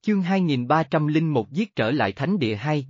Chương 2301 giết trở lại thánh địa hai.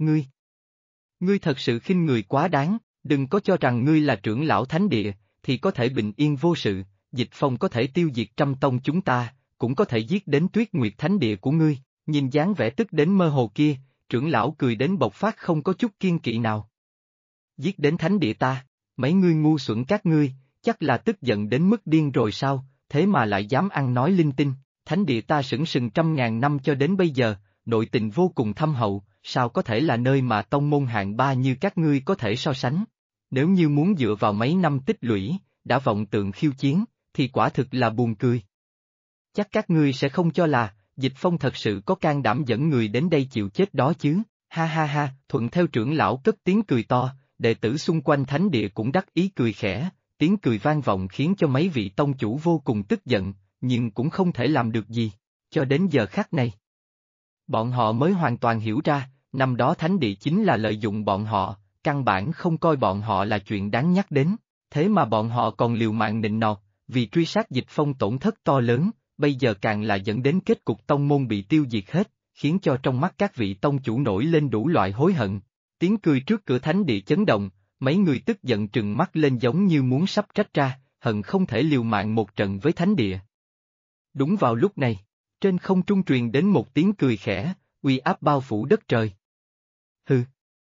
Ngươi thật sự khinh người quá đáng, đừng có cho rằng ngươi là trưởng lão thánh địa, thì có thể bình yên vô sự, Dịch Phong có thể tiêu diệt trăm tông chúng ta, cũng có thể giết đến Tuyết Nguyệt thánh địa của ngươi, nhìn dáng vẻ tức đến mơ hồ kia, trưởng lão cười đến bộc phát không có chút kiên kỵ nào. Giết đến thánh địa ta, mấy ngươi ngu xuẩn các ngươi, chắc là tức giận đến mức điên rồi sao, thế mà lại dám ăn nói linh tinh, thánh địa ta sừng sừng trăm ngàn năm cho đến bây giờ, nội tình vô cùng thâm hậu, sao có thể là nơi mà tông môn hạng ba như các ngươi có thể so sánh. Nếu như muốn dựa vào mấy năm tích lũy, đã vọng tượng khiêu chiến, thì quả thực là buồn cười. Chắc các ngươi sẽ không cho là, Dịch Phong thật sự có can đảm dẫn người đến đây chịu chết đó chứ, ha ha ha, thuận theo trưởng lão cất tiếng cười to, đệ tử xung quanh thánh địa cũng đắc ý cười khẽ, tiếng cười vang vọng khiến cho mấy vị tông chủ vô cùng tức giận, nhưng cũng không thể làm được gì, cho đến giờ khắc này. Bọn họ mới hoàn toàn hiểu ra, năm đó thánh địa chính là lợi dụng bọn họ, căn bản không coi bọn họ là chuyện đáng nhắc đến, thế mà bọn họ còn liều mạng nịnh nọt, vì truy sát Dịch Phong tổn thất to lớn, bây giờ càng là dẫn đến kết cục tông môn bị tiêu diệt hết, khiến cho trong mắt các vị tông chủ nổi lên đủ loại hối hận. Tiếng cười trước cửa thánh địa chấn động, mấy người tức giận trừng mắt lên giống như muốn sắp trách ra, hận không thể liều mạng một trận với thánh địa. Đúng vào lúc này, trên không trung truyền đến một tiếng cười khẽ, uy áp bao phủ đất trời. Hừ.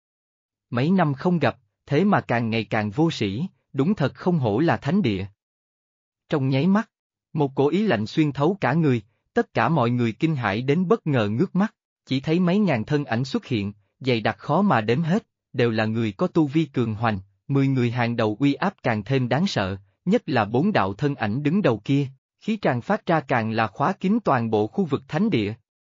Mấy năm không gặp, thế mà càng ngày càng vô sĩ, đúng thật không hổ là thánh địa. Trong nháy mắt, một cổ ý lạnh xuyên thấu cả người, tất cả mọi người kinh hãi đến bất ngờ ngước mắt, chỉ thấy mấy ngàn thân ảnh xuất hiện, dày đặc khó mà đếm hết, đều là người có tu vi cường hoành, 10 người hàng đầu uy áp càng thêm đáng sợ, nhất là 4 đạo thân ảnh đứng đầu kia, khí tràn phát ra càng là khóa kín toàn bộ khu vực thánh địa.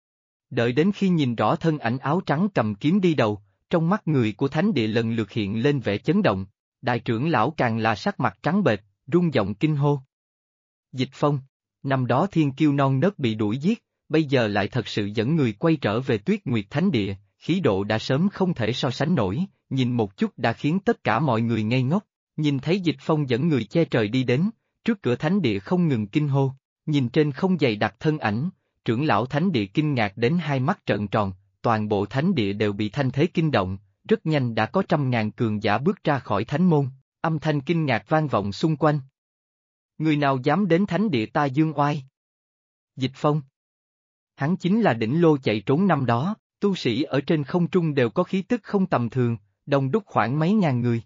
Đợi đến khi nhìn rõ thân ảnh áo trắng cầm kiếm đi đầu, trong mắt người của thánh địa lần lượt hiện lên vẻ chấn động, đại trưởng lão càng là sắc mặt trắng bệch, rung giọng kinh hô. Dịch Phong, năm đó thiên kiêu non nớt bị đuổi giết, bây giờ lại thật sự dẫn người quay trở về Tuyết Nguyệt thánh địa, khí độ đã sớm không thể so sánh nổi, nhìn một chút đã khiến tất cả mọi người ngây ngốc, nhìn thấy Dịch Phong dẫn người che trời đi đến, trước cửa thánh địa không ngừng kinh hô, nhìn trên không dày đặc thân ảnh, trưởng lão thánh địa kinh ngạc đến hai mắt trợn tròn, toàn bộ thánh địa đều bị thanh thế kinh động, rất nhanh đã có trăm ngàn cường giả bước ra khỏi thánh môn, âm thanh kinh ngạc vang vọng xung quanh. Người nào dám đến thánh địa ta dương oai? Dịch Phong. Hắn chính là đỉnh lô chạy trốn năm đó, tu sĩ ở trên không trung đều có khí tức không tầm thường, đông đúc khoảng mấy ngàn người.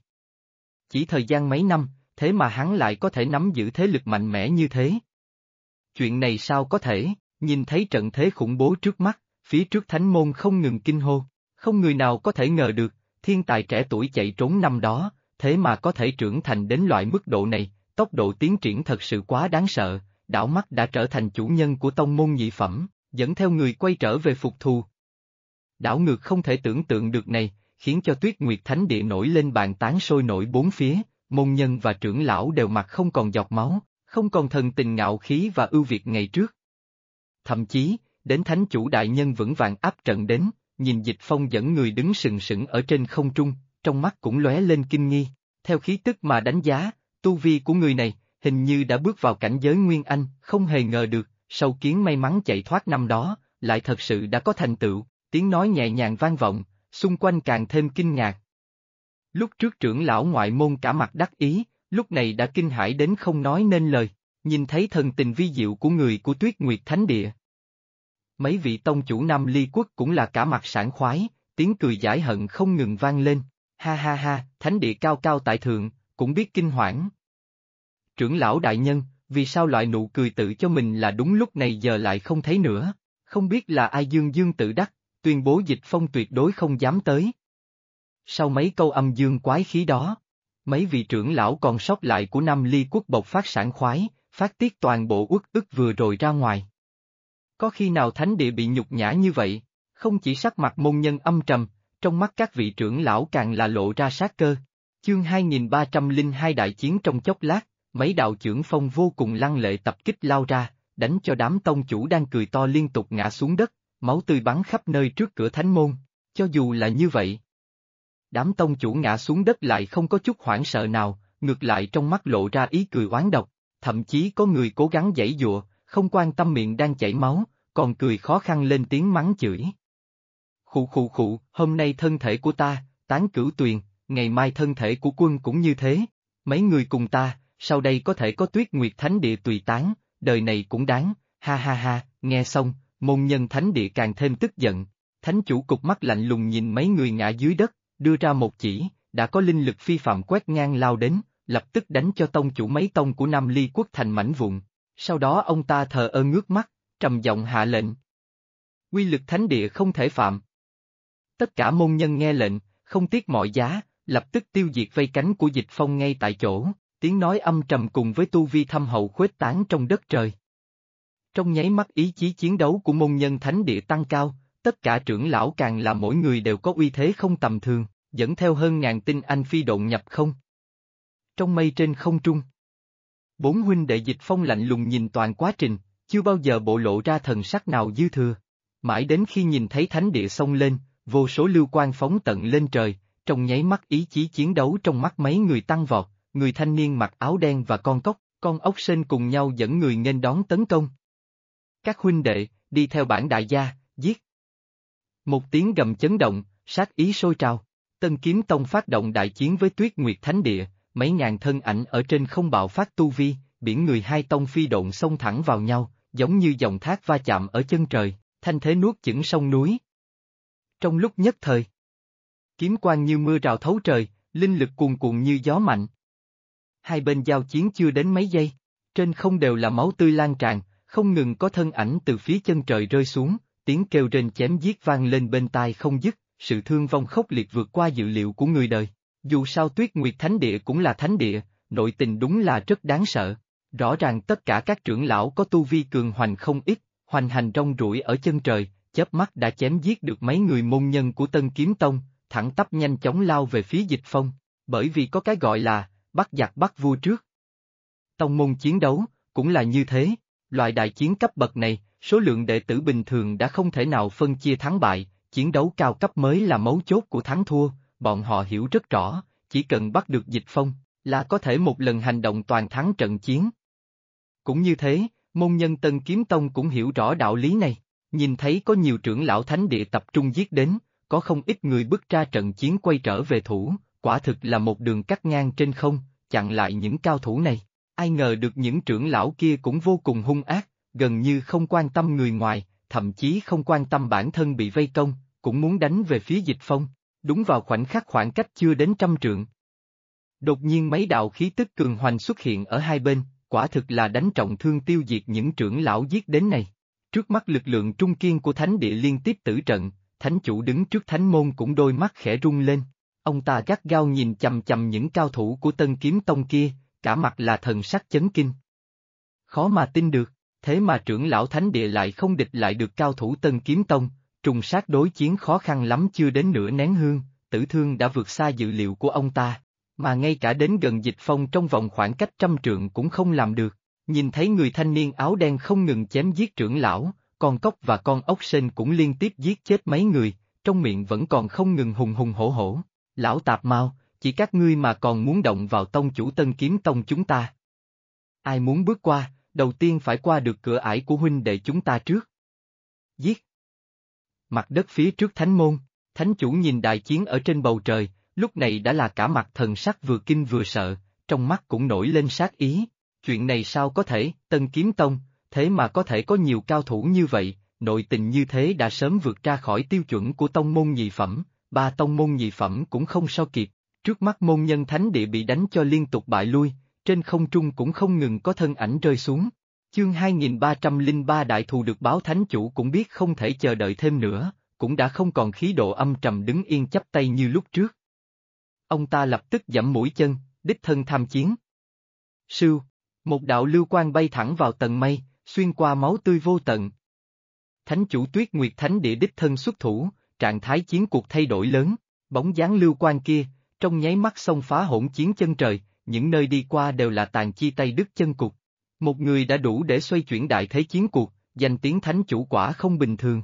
Chỉ thời gian mấy năm, thế mà hắn lại có thể nắm giữ thế lực mạnh mẽ như thế. Chuyện này sao có thể, nhìn thấy trận thế khủng bố trước mắt, phía trước thánh môn không ngừng kinh hô, không người nào có thể ngờ được, thiên tài trẻ tuổi chạy trốn năm đó, thế mà có thể trưởng thành đến loại mức độ này, tốc độ tiến triển thật sự quá đáng sợ, đảo mắt đã trở thành chủ nhân của tông môn nhị phẩm, dẫn theo người quay trở về phục thù. Đảo ngược không thể tưởng tượng được này, khiến cho Tuyết Nguyệt Thánh Địa nổi lên bàn tán sôi nổi bốn phía, môn nhân và trưởng lão đều mặt không còn giọt máu, không còn thần tình ngạo khí và ưu việt ngày trước. Thậm chí, đến thánh chủ đại nhân vững vàng áp trận đến, nhìn Dịch Phong dẫn người đứng sừng sững ở trên không trung, trong mắt cũng lóe lên kinh nghi, theo khí tức mà đánh giá, tu vi của người này, hình như đã bước vào cảnh giới Nguyên Anh, không hề ngờ được, sâu kiến may mắn chạy thoát năm đó, lại thật sự đã có thành tựu, tiếng nói nhẹ nhàng vang vọng, xung quanh càng thêm kinh ngạc. Lúc trước trưởng lão ngoại môn cả mặt đắc ý, lúc này đã kinh hãi đến không nói nên lời, nhìn thấy thần tình vi diệu của người của Tuyết Nguyệt Thánh Địa. Mấy vị tông chủ Nam Ly Quốc cũng là cả mặt sảng khoái, tiếng cười giải hận không ngừng vang lên, ha ha ha, Thánh Địa cao cao tại thượng, cũng biết kinh hoảng. Trưởng lão đại nhân, vì sao loại nụ cười tự cho mình là đúng lúc này giờ lại không thấy nữa, không biết là ai dương dương tự đắc, tuyên bố Dịch Phong tuyệt đối không dám tới. Sau mấy câu âm dương quái khí đó, mấy vị trưởng lão còn sót lại của Nam Ly Quốc bộc phát sảng khoái, phát tiết toàn bộ uất ức vừa rồi ra ngoài. Có khi nào thánh địa bị nhục nhã như vậy, không chỉ sắc mặt môn nhân âm trầm, trong mắt các vị trưởng lão càng là lộ ra sát cơ. Chương 2302 đại chiến trong chốc lát, mấy đạo chưởng phong vô cùng lăng lệ tập kích lao ra, đánh cho đám tông chủ đang cười to liên tục ngã xuống đất, máu tươi bắn khắp nơi trước cửa thánh môn. Cho dù là như vậy, đám tông chủ ngã xuống đất lại không có chút hoảng sợ nào, ngược lại trong mắt lộ ra ý cười oán độc, thậm chí có người cố gắng giãy giụa, không quan tâm miệng đang chảy máu, còn cười khó khăn lên tiếng mắng chửi. Khụ khụ khụ, hôm nay thân thể của ta, tán cửu tuyền, ngày mai thân thể của quân cũng như thế. Mấy người cùng ta, sau đây có thể có Tuyết Nguyệt Thánh Địa tùy tán, đời này cũng đáng, ha ha ha, nghe xong, môn nhân Thánh Địa càng thêm tức giận. Thánh chủ cục mắt lạnh lùng nhìn mấy người ngã dưới đất, đưa ra một chỉ, đã có linh lực phi phạm quét ngang lao đến, lập tức đánh cho tông chủ mấy tông của Nam Ly quốc thành mảnh vụn. Sau đó ông ta thờ ơ ngước mắt, trầm giọng hạ lệnh. Quy lực Thánh Địa không thể phạm. Tất cả môn nhân nghe lệnh, không tiếc mọi giá, lập tức tiêu diệt vây cánh của Dịch Phong ngay tại chỗ, tiếng nói âm trầm cùng với tu vi thâm hậu khuếch tán trong đất trời. Trong nháy mắt ý chí chiến đấu của môn nhân Thánh Địa tăng cao, tất cả trưởng lão càng là mỗi người đều có uy thế không tầm thường, dẫn theo hơn ngàn tinh anh phi độn nhập không. Trong mây trên không trung, bốn huynh đệ Dịch Phong lạnh lùng nhìn toàn quá trình, chưa bao giờ bộ lộ ra thần sắc nào dư thừa. Mãi đến khi nhìn thấy Thánh Địa xông lên, vô số lưu quang phóng tận lên trời, trong nháy mắt ý chí chiến đấu trong mắt mấy người tăng vọt, người thanh niên mặc áo đen và con ốc sên cùng nhau dẫn người nghênh đón tấn công. Các huynh đệ, đi theo bản đại gia, giết. Một tiếng gầm chấn động, sát ý sôi trào. Tân Kiếm Tông phát động đại chiến với Tuyết Nguyệt Thánh Địa, mấy ngàn thân ảnh ở trên không bạo phát tu vi, biển người hai tông phi độn xông thẳng vào nhau, giống như dòng thác va chạm ở chân trời, thanh thế nuốt chửng sông núi. Trong lúc nhất thời, kiếm quang như mưa rào thấu trời, linh lực cuồn cuộn như gió mạnh. Hai bên giao chiến chưa đến mấy giây, trên không đều là máu tươi lan tràn, không ngừng có thân ảnh từ phía chân trời rơi xuống, tiếng kêu rên chém giết vang lên bên tai không dứt, sự thương vong khốc liệt vượt qua dự liệu của người đời. Dù sao Tuyết Nguyệt Thánh Địa cũng là thánh địa, nội tình đúng là rất đáng sợ. Rõ ràng tất cả các trưởng lão có tu vi cường hoành không ít, hoành hành rong ruổi ở chân trời, chớp mắt đã chém giết được mấy người môn nhân của Tân Kiếm Tông, thẳng tắp nhanh chóng lao về phía Dịch Phong, bởi vì có cái gọi là, bắt giặc bắt vua trước. Tông môn chiến đấu, cũng là như thế, loại đại chiến cấp bậc này, số lượng đệ tử bình thường đã không thể nào phân chia thắng bại, chiến đấu cao cấp mới là mấu chốt của thắng thua, bọn họ hiểu rất rõ, chỉ cần bắt được Dịch Phong, là có thể một lần hành động toàn thắng trận chiến. Cũng như thế, môn nhân Tân Kiếm Tông cũng hiểu rõ đạo lý này, nhìn thấy có nhiều trưởng lão thánh địa tập trung giết đến, có không ít người bước ra trận chiến quay trở về thủ, quả thực là một đường cắt ngang trên không, chặn lại những cao thủ này. Ai ngờ được những trưởng lão kia cũng vô cùng hung ác, gần như không quan tâm người ngoài, thậm chí không quan tâm bản thân bị vây công, cũng muốn đánh về phía Dịch Phong, đúng vào khoảnh khắc khoảng cách chưa đến 100 trượng. Đột nhiên mấy đạo khí tức cường hoành xuất hiện ở hai bên, quả thực là đánh trọng thương tiêu diệt những trưởng lão giết đến này. Trước mắt lực lượng trung kiên của thánh địa liên tiếp tử trận, thánh chủ đứng trước thánh môn cũng đôi mắt khẽ rung lên. Ông ta gắt gao nhìn chằm chằm những cao thủ của Tân Kiếm Tông kia, cả mặt là thần sắc chấn kinh. Khó mà tin được, thế mà trưởng lão thánh địa lại không địch lại được cao thủ Tân Kiếm Tông, trùng sát đối chiến khó khăn lắm chưa đến nửa nén hương, tử thương đã vượt xa dự liệu của ông ta, mà ngay cả đến gần Dịch Phong trong vòng khoảng cách 100 trượng cũng không làm được. Nhìn thấy người thanh niên áo đen không ngừng chém giết trưởng lão, con cóc và con ốc sên cũng liên tiếp giết chết mấy người, trong miệng vẫn còn không ngừng hùng hùng hổ hổ. Lão tạp mau, chỉ các ngươi mà còn muốn động vào tông chủ Tân Kiếm Tông chúng ta. Ai muốn bước qua, đầu tiên phải qua được cửa ải của huynh đệ chúng ta trước. Giết! Mặt đất phía trước thánh môn, thánh chủ nhìn đại chiến ở trên bầu trời, lúc này đã là cả mặt thần sắc vừa kinh vừa sợ, trong mắt cũng nổi lên sát ý. Chuyện này sao có thể, Tân Kiếm Tông, thế mà có thể có nhiều cao thủ như vậy, nội tình như thế đã sớm vượt ra khỏi tiêu chuẩn của tông môn nhị phẩm, ba tông môn nhị phẩm cũng không so kịp, trước mắt môn nhân thánh địa bị đánh cho liên tục bại lui, trên không trung cũng không ngừng có thân ảnh rơi xuống. Chương 2303 đại thù được báo thánh chủ cũng biết không thể chờ đợi thêm nữa, cũng đã không còn khí độ âm trầm đứng yên chắp tay như lúc trước. Ông ta lập tức giẫm mũi chân, đích thân tham chiến. Sưu, một đạo lưu quang bay thẳng vào tầng mây, xuyên qua máu tươi vô tận. Thánh chủ Tuyết Nguyệt Thánh Địa đích thân xuất thủ, trạng thái chiến cuộc thay đổi lớn, bóng dáng lưu quang kia, trong nháy mắt xông phá hỗn chiến chân trời, những nơi đi qua đều là tàn chi tay đứt chân cụt. Một người đã đủ để xoay chuyển đại thế chiến cuộc, danh tiếng thánh chủ quả không bình thường.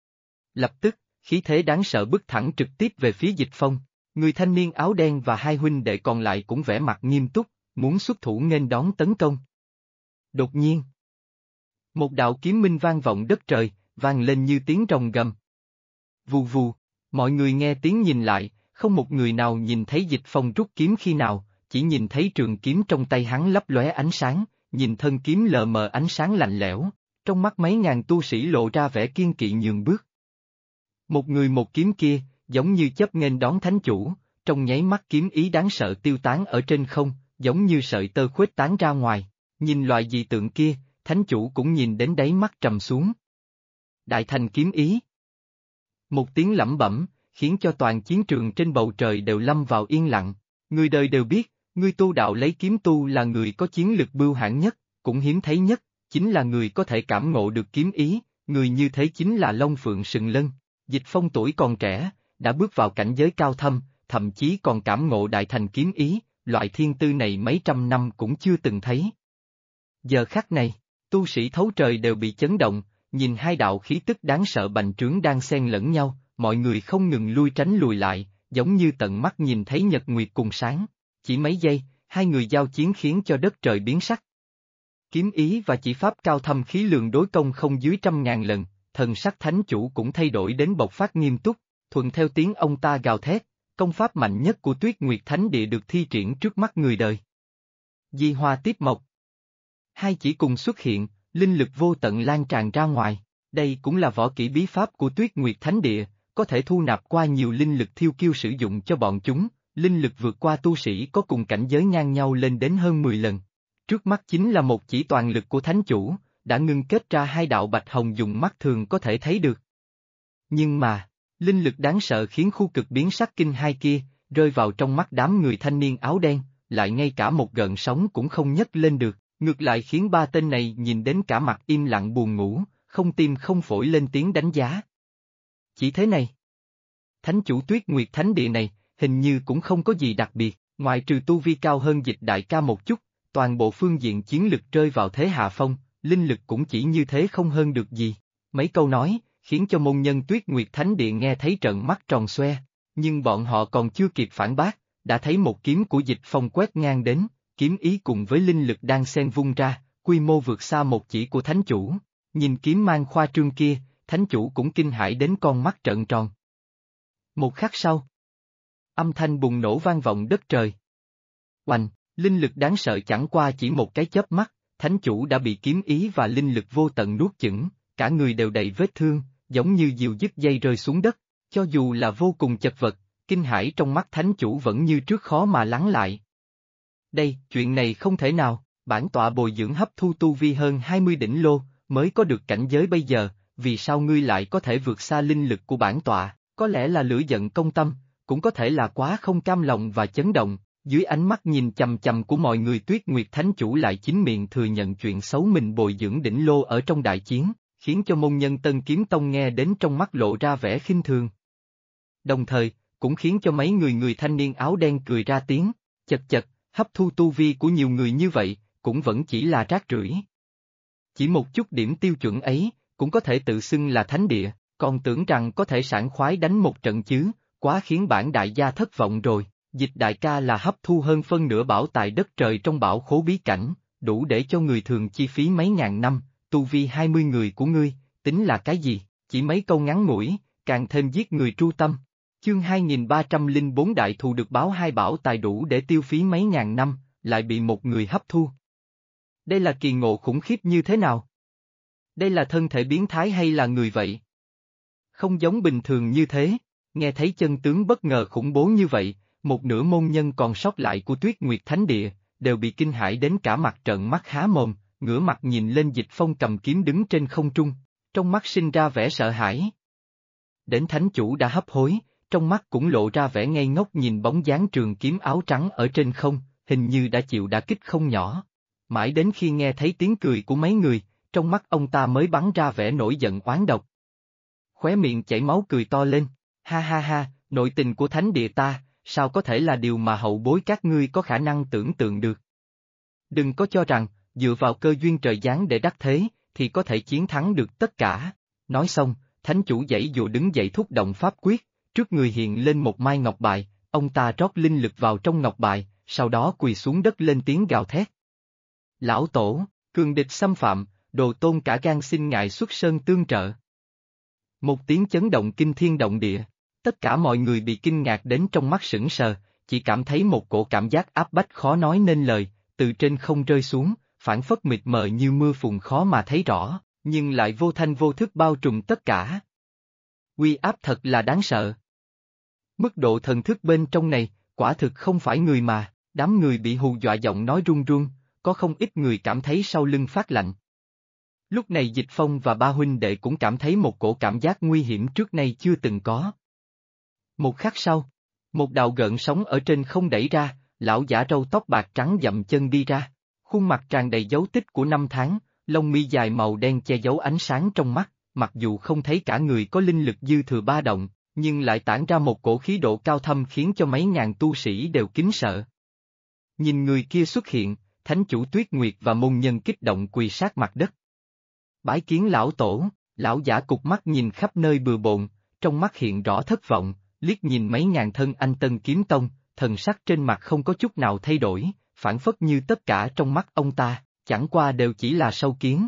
Lập tức, khí thế đáng sợ bước thẳng trực tiếp về phía Dịch Phong, người thanh niên áo đen và hai huynh đệ còn lại cũng vẻ mặt nghiêm túc, muốn xuất thủ nghênh đón tấn công. Đột nhiên, một đạo kiếm minh vang vọng đất trời, vang lên như tiếng rồng gầm. Vù vù, mọi người nghe tiếng nhìn lại, không một người nào nhìn thấy Dịch Phong rút kiếm khi nào, chỉ nhìn thấy trường kiếm trong tay hắn lấp lóe ánh sáng, nhìn thân kiếm lờ mờ ánh sáng lạnh lẽo, trong mắt mấy ngàn tu sĩ lộ ra vẻ kiên kỵ nhường bước. Một người một kiếm kia, giống như chấp nghênh đón thánh chủ, trong nháy mắt kiếm ý đáng sợ tiêu tán ở trên không, giống như sợi tơ khuếch tán ra ngoài, nhìn loại dị tượng kia, thánh chủ cũng nhìn đến đáy mắt trầm xuống. Đại thành kiếm ý. Một tiếng lẩm bẩm, khiến cho toàn chiến trường trên bầu trời đều lâm vào yên lặng, người đời đều biết, người tu đạo lấy kiếm tu là người có chiến lực bưu hãn nhất, cũng hiếm thấy nhất, chính là người có thể cảm ngộ được kiếm ý, người như thế chính là Long Phượng Sừng Lân. Dịch Phong tuổi còn trẻ, đã bước vào cảnh giới cao thâm, thậm chí còn cảm ngộ đại thành kiếm ý, loại thiên tư này mấy trăm năm cũng chưa từng thấy. Giờ khắc này, tu sĩ thấu trời đều bị chấn động, nhìn hai đạo khí tức đáng sợ bành trướng đang xen lẫn nhau, mọi người không ngừng lui tránh lùi lại, giống như tận mắt nhìn thấy nhật nguyệt cùng sáng. Chỉ mấy giây, hai người giao chiến khiến cho đất trời biến sắc. Kiếm ý và chỉ pháp cao thâm khí lượng đối công không dưới 100.000 lần, thần sắc thánh chủ cũng thay đổi đến bộc phát nghiêm túc, thuận theo tiếng ông ta gào thét, công pháp mạnh nhất của Tuyết Nguyệt Thánh Địa được thi triển trước mắt người đời. Di hoa tiếp mộc. Hai chỉ cùng xuất hiện, linh lực vô tận lan tràn ra ngoài, đây cũng là võ kỹ bí pháp của Tuyết Nguyệt Thánh Địa, có thể thu nạp qua nhiều linh lực thiêu kiêu sử dụng cho bọn chúng, linh lực vượt qua tu sĩ có cùng cảnh giới ngang nhau lên đến hơn 10 lần. Trước mắt chính là một chỉ toàn lực của thánh chủ, đã ngưng kết ra hai đạo bạch hồng dùng mắt thường có thể thấy được. Nhưng mà, linh lực đáng sợ khiến khu cực biến sắc kinh hai kia, rơi vào trong mắt đám người thanh niên áo đen, lại ngay cả một gợn sóng cũng không nhấc lên được, ngược lại khiến ba tên này nhìn đến cả mặt im lặng buồn ngủ, không tim không phổi lên tiếng đánh giá. Chỉ thế này. Thánh chủ Tuyết Nguyệt Thánh Địa này, hình như cũng không có gì đặc biệt, ngoại trừ tu vi cao hơn Dịch đại ca một chút, toàn bộ phương diện chiến lực rơi vào thế hạ phong, linh lực cũng chỉ như thế không hơn được gì. Mấy câu nói, khiến cho môn nhân Tuyết Nguyệt Thánh Địa nghe thấy trợn mắt tròn xoe, nhưng bọn họ còn chưa kịp phản bác, đã thấy một kiếm của Dịch Phong quét ngang đến, kiếm ý cùng với linh lực đang xen vung ra, quy mô vượt xa một chỉ của thánh chủ. Nhìn kiếm mang khoa trương kia, thánh chủ cũng kinh hãi đến con mắt trợn tròn. Một khắc sau, âm thanh bùng nổ vang vọng đất trời. Oanh, linh lực đáng sợ chẳng qua chỉ một cái chớp mắt, thánh chủ đã bị kiếm ý và linh lực vô tận nuốt chửng, cả người đều đầy vết thương, giống như diều dứt dây rơi xuống đất, cho dù là vô cùng chật vật, kinh hãi trong mắt thánh chủ vẫn như trước khó mà lắng lại. Đây, chuyện này không thể nào, bản tọa bồi dưỡng hấp thu tu vi hơn 20 đỉnh lô, mới có được cảnh giới bây giờ, vì sao ngươi lại có thể vượt xa linh lực của bản tọa, có lẽ là lửa giận công tâm, cũng có thể là quá không cam lòng và chấn động, dưới ánh mắt nhìn chằm chằm của mọi người Tuyết Nguyệt Thánh Chủ lại chính miệng thừa nhận chuyện xấu mình bồi dưỡng đỉnh lô ở trong đại chiến, khiến cho môn nhân Tân Kiếm Tông nghe đến trong mắt lộ ra vẻ khinh thường. Đồng thời, cũng khiến cho mấy người thanh niên áo đen cười ra tiếng, chật chật, hấp thu tu vi của nhiều người như vậy, cũng vẫn chỉ là rác rưởi. Chỉ một chút điểm tiêu chuẩn ấy, cũng có thể tự xưng là thánh địa, còn tưởng rằng có thể sảng khoái đánh một trận chứ, quá khiến bản đại gia thất vọng rồi. Dịch đại ca là hấp thu hơn phân nửa bảo tài đất trời trong bảo khố bí cảnh, đủ để cho người thường chi phí mấy ngàn năm, tu vi 20 người của ngươi, tính là cái gì, chỉ mấy câu ngắn ngủi, càng thêm giết người tru tâm. Chương 2304 đại thù được báo hai bảo tài đủ để tiêu phí mấy ngàn năm, lại bị một người hấp thu. Đây là kỳ ngộ khủng khiếp như thế nào? Đây là thân thể biến thái hay là người vậy? Không giống bình thường như thế, nghe thấy chân tướng bất ngờ khủng bố như vậy, một nửa môn nhân còn sót lại của Tuyết Nguyệt Thánh Địa, đều bị kinh hãi đến cả mặt trợn mắt há mồm, ngửa mặt nhìn lên Dịch Phong cầm kiếm đứng trên không trung, trong mắt sinh ra vẻ sợ hãi. Đến thánh chủ đã hấp hối, trong mắt cũng lộ ra vẻ ngây ngốc nhìn bóng dáng trường kiếm áo trắng ở trên không, hình như đã chịu đả kích không nhỏ. Mãi đến khi nghe thấy tiếng cười của mấy người, trong mắt ông ta mới bắn ra vẻ nổi giận oán độc. Khóe miệng chảy máu cười to lên, ha ha ha, nội tình của thánh địa ta, sao có thể là điều mà hậu bối các ngươi có khả năng tưởng tượng được. Đừng có cho rằng, dựa vào cơ duyên trời giáng để đắc thế, thì có thể chiến thắng được tất cả. Nói xong, thánh chủ giãy dụa đứng dậy thúc động pháp quyết, trước người hiện lên một mai ngọc bài, ông ta rót linh lực vào trong ngọc bài, sau đó quỳ xuống đất lên tiếng gào thét. Lão tổ, cường địch xâm phạm, đồ tôn cả gan xin ngài xuất sơn tương trợ. Một tiếng chấn động kinh thiên động địa. Tất cả mọi người bị kinh ngạc đến trong mắt sững sờ, chỉ cảm thấy một cổ cảm giác áp bách khó nói nên lời, từ trên không rơi xuống, phảng phất mịt mờ như mưa phùn khó mà thấy rõ, nhưng lại vô thanh vô thức bao trùm tất cả. Uy áp thật là đáng sợ. Mức độ thần thức bên trong này, quả thực không phải người mà, đám người bị hù dọa giọng nói run run, có không ít người cảm thấy sau lưng phát lạnh. Lúc này Dịch Phong và ba huynh đệ cũng cảm thấy một cổ cảm giác nguy hiểm trước nay chưa từng có. Một khắc sau, một đạo gợn sóng ở trên không đẩy ra, lão giả râu tóc bạc trắng dậm chân đi ra, khuôn mặt tràn đầy dấu tích của năm tháng, lông mi dài màu đen che giấu ánh sáng trong mắt, mặc dù không thấy cả người có linh lực dư thừa ba động, nhưng lại tản ra một cổ khí độ cao thâm khiến cho mấy ngàn tu sĩ đều kính sợ. Nhìn người kia xuất hiện, Thánh chủ Tuyết Nguyệt và môn nhân kích động quỳ sát mặt đất. Bái kiến lão tổ, lão giả cụp mắt nhìn khắp nơi bừa bộn, trong mắt hiện rõ thất vọng, liếc nhìn mấy ngàn thân anh Tân Kiếm Tông, thần sắc trên mặt không có chút nào thay đổi, phản phất như tất cả trong mắt ông ta, chẳng qua đều chỉ là sâu kiến.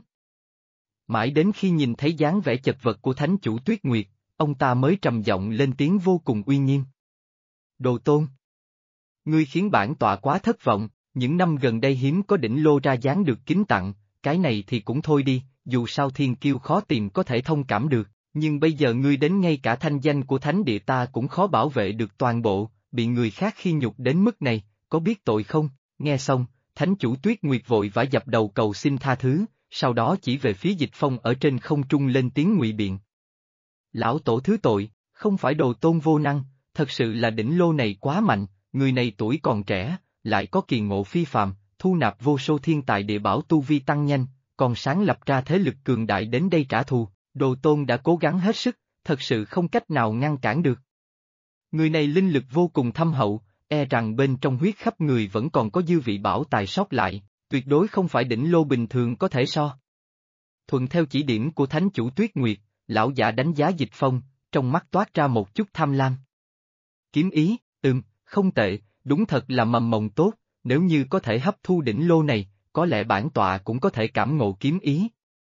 Mãi đến khi nhìn thấy dáng vẻ chật vật của Thánh chủ Tuyết Nguyệt, ông ta mới trầm giọng lên tiếng vô cùng uy nghiêm. Đồ Tôn! Ngươi khiến bản tọa quá thất vọng, những năm gần đây hiếm có đỉnh lô ra dáng được kính tặng, cái này thì cũng thôi đi, dù sao thiên kiêu khó tìm có thể thông cảm được, nhưng bây giờ ngươi đến ngay cả thanh danh của thánh địa ta cũng khó bảo vệ được toàn bộ, bị người khác khi nhục đến mức này, có biết tội không? Nghe xong, Thánh chủ Tuyết Nguyệt vội vã dập đầu cầu xin tha thứ, sau đó chỉ về phía Dịch Phong ở trên không trung lên tiếng ngụy biện. Lão tổ thứ tội, không phải Đồ Tôn vô năng, thật sự là đỉnh lô này quá mạnh, người này tuổi còn trẻ, lại có kỳ ngộ phi phàm, thu nạp vô số thiên tài địa bảo tu vi tăng nhanh, còn sáng lập ra thế lực cường đại đến đây trả thù, Đồ Tôn đã cố gắng hết sức, thật sự không cách nào ngăn cản được. Người này linh lực vô cùng thâm hậu, e rằng bên trong huyết khắp người vẫn còn có dư vị bảo tài sót lại, tuyệt đối không phải đỉnh lô bình thường có thể so. Thuận theo chỉ điểm của Thánh chủ Tuyết Nguyệt, lão giả đánh giá Dịch Phong, trong mắt toát ra một chút tham lam. Kiếm ý, không tệ, đúng thật là mầm mộng tốt, nếu như có thể hấp thu đỉnh lô này, có lẽ bản tọa cũng có thể cảm ngộ kiếm ý.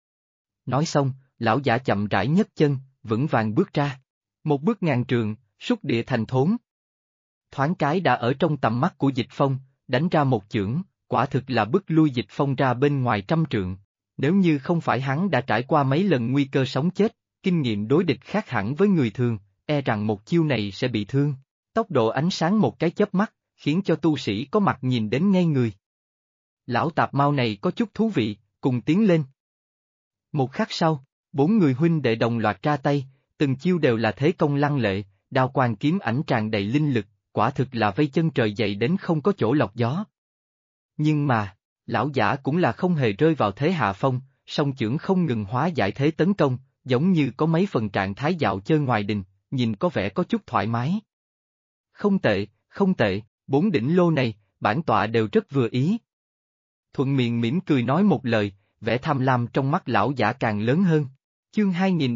Nói xong, lão giả chậm rãi nhấc chân, vững vàng bước ra. Một bước ngàn trường, xúc địa thành thốn. Thoáng cái đã ở trong tầm mắt của Dịch Phong, đánh ra một chưởng, quả thực là bức lui Dịch Phong ra bên ngoài trăm trượng. Nếu như không phải hắn đã trải qua mấy lần nguy cơ sống chết, kinh nghiệm đối địch khác hẳn với người thường, e rằng một chiêu này sẽ bị thương. Tốc độ ánh sáng một cái chớp mắt, khiến cho tu sĩ có mặt nhìn đến ngay người. Lão tạp mau này có chút thú vị, cùng tiến lên. Một khắc sau, 4 người huynh đệ đồng loạt ra tay, từng chiêu đều là thế công lăng lệ, đao quang kiếm ảnh tràn đầy linh lực, quả thực là vây chân trời dậy đến không có chỗ lọt gió. Nhưng mà, lão giả cũng là không hề rơi vào thế hạ phong, song chưởng không ngừng hóa giải thế tấn công, giống như có mấy phần trạng thái dạo chơi ngoài đình, nhìn có vẻ có chút thoải mái. Không tệ, không tệ, 4 đỉnh lô này, bản tọa đều rất vừa ý. Thuận miệng mỉm cười nói một lời, vẻ tham lam trong mắt lão giả càng lớn hơn. Chương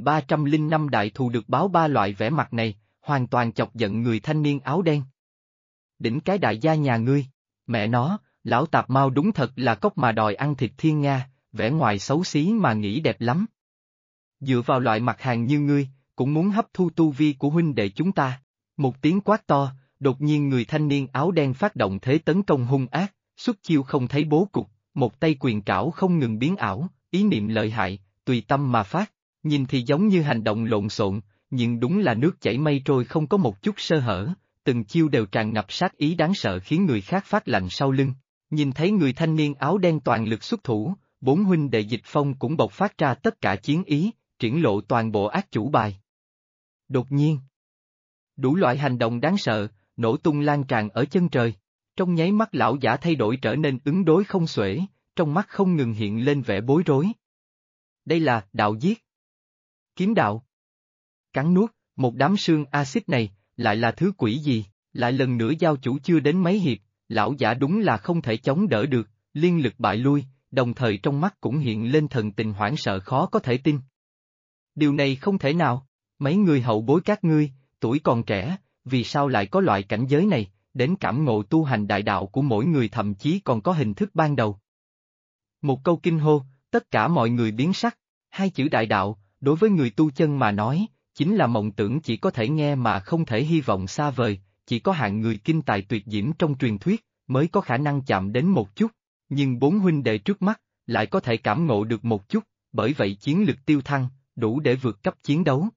2305 đại thù được báo ba loại vẻ mặt này, hoàn toàn chọc giận người thanh niên áo đen. Đỉnh cái đại gia nhà ngươi, mẹ nó, lão tạp mau đúng thật là cóc mà đòi ăn thịt thiên nga, vẻ ngoài xấu xí mà nghĩ đẹp lắm. Dựa vào loại mặt hàng như ngươi, cũng muốn hấp thu tu vi của huynh đệ chúng ta. Một tiếng quát to, đột nhiên người thanh niên áo đen phát động thế tấn công hung ác, xuất chiêu không thấy bố cục, một tay quyền trảo không ngừng biến ảo, ý niệm lợi hại, tùy tâm mà phát, nhìn thì giống như hành động lộn xộn, nhưng đúng là nước chảy mây trôi không có một chút sơ hở, từng chiêu đều tràn ngập sát ý đáng sợ khiến người khác phát lạnh sau lưng. Nhìn thấy người thanh niên áo đen toàn lực xuất thủ, 4 huynh đệ Dịch Phong cũng bộc phát ra tất cả chiến ý, triển lộ toàn bộ ác chủ bài. Đột nhiên, đủ loại hành động đáng sợ, nổ tung lan tràn ở chân trời. Trong nháy mắt lão giả thay đổi trở nên ứng đối không xuể, trong mắt không ngừng hiện lên vẻ bối rối. Đây là đạo giết. Kiếm đạo. Cắn nuốt, một đám xương axit này, lại là thứ quỷ gì, lại lần nữa giao chủ chưa đến mấy hiệp, lão giả đúng là không thể chống đỡ được, liên lực bại lui, đồng thời trong mắt cũng hiện lên thần tình hoảng sợ khó có thể tin. Điều này không thể nào, mấy người hậu bối các ngươi, tuổi còn trẻ, vì sao lại có loại cảnh giới này, đến cảm ngộ tu hành đại đạo của mỗi người thậm chí còn có hình thức ban đầu. Một câu kinh hô, tất cả mọi người biến sắc, hai chữ đại đạo, đối với người tu chân mà nói, chính là mộng tưởng chỉ có thể nghe mà không thể hy vọng xa vời, chỉ có hạng người kinh tài tuyệt diễm trong truyền thuyết, mới có khả năng chạm đến một chút, nhưng bốn huynh đệ trước mắt, lại có thể cảm ngộ được một chút, bởi vậy chiến lực tiêu thăng, đủ để vượt cấp chiến đấu.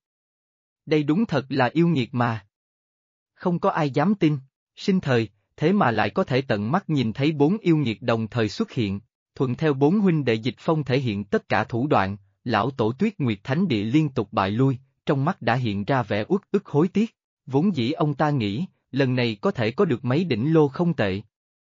Đây đúng thật là yêu nghiệt mà. Không có ai dám tin, sinh thời, thế mà lại có thể tận mắt nhìn thấy bốn yêu nghiệt đồng thời xuất hiện, thuận theo bốn huynh đệ Dịch Phong thể hiện tất cả thủ đoạn, lão tổ Tuyết Nguyệt Thánh Địa liên tục bại lui, trong mắt đã hiện ra vẻ uất ức hối tiếc, vốn dĩ ông ta nghĩ, lần này có thể có được mấy đỉnh lô không tệ.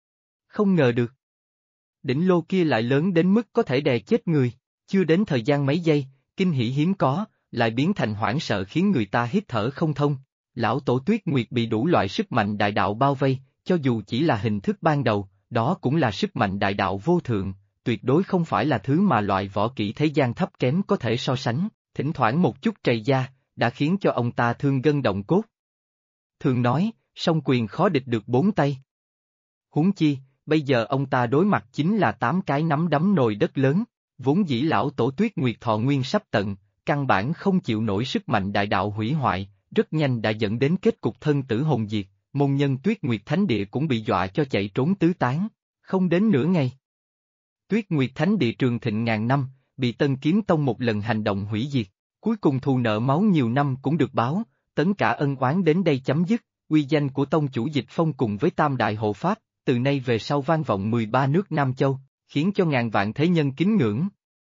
Không ngờ được. Đỉnh lô kia lại lớn đến mức có thể đè chết người, chưa đến thời gian mấy giây, kinh hỉ hiếm có, lại biến thành hoảng sợ khiến người ta hít thở không thông. Lão tổ Tuyết Nguyệt bị đủ loại sức mạnh đại đạo bao vây, cho dù chỉ là hình thức ban đầu, đó cũng là sức mạnh đại đạo vô thượng, tuyệt đối không phải là thứ mà loại võ kỹ thế gian thấp kém có thể so sánh, thỉnh thoảng một chút trầy da, đã khiến cho ông ta thương gân động cốt. Thường nói, song quyền khó địch được bốn tay. Huống chi, bây giờ ông ta đối mặt chính là 8 cái nắm đấm nồi đất lớn, vốn dĩ lão tổ Tuyết Nguyệt thọ nguyên sắp tận, căn bản không chịu nổi sức mạnh đại đạo hủy hoại, rất nhanh đã dẫn đến kết cục thân tử hồn diệt, môn nhân Tuyết Nguyệt Thánh Địa cũng bị dọa cho chạy trốn tứ tán, không đến nửa ngày. Tuyết Nguyệt Thánh Địa trường thịnh ngàn năm, bị Tân Kiếm Tông một lần hành động hủy diệt, cuối cùng thù nợ máu nhiều năm cũng được báo, tất cả ân oán đến đây chấm dứt, uy danh của tông chủ Dịch Phong cùng với Tam Đại Hộ Pháp, từ nay về sau vang vọng 13 nước Nam Châu, khiến cho ngàn vạn thế nhân kính ngưỡng.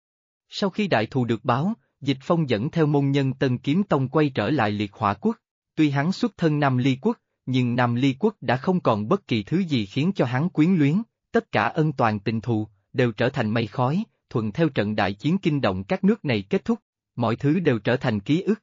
Sau khi đại thù được báo, Dịch Phong dẫn theo môn nhân Tân Kiếm Tông quay trở lại Liệt Hỏa Quốc, tuy hắn xuất thân Nam Ly Quốc, nhưng Nam Ly Quốc đã không còn bất kỳ thứ gì khiến cho hắn quyến luyến, tất cả ân toàn tình thù, đều trở thành mây khói, thuận theo trận đại chiến kinh động các nước này kết thúc, mọi thứ đều trở thành ký ức.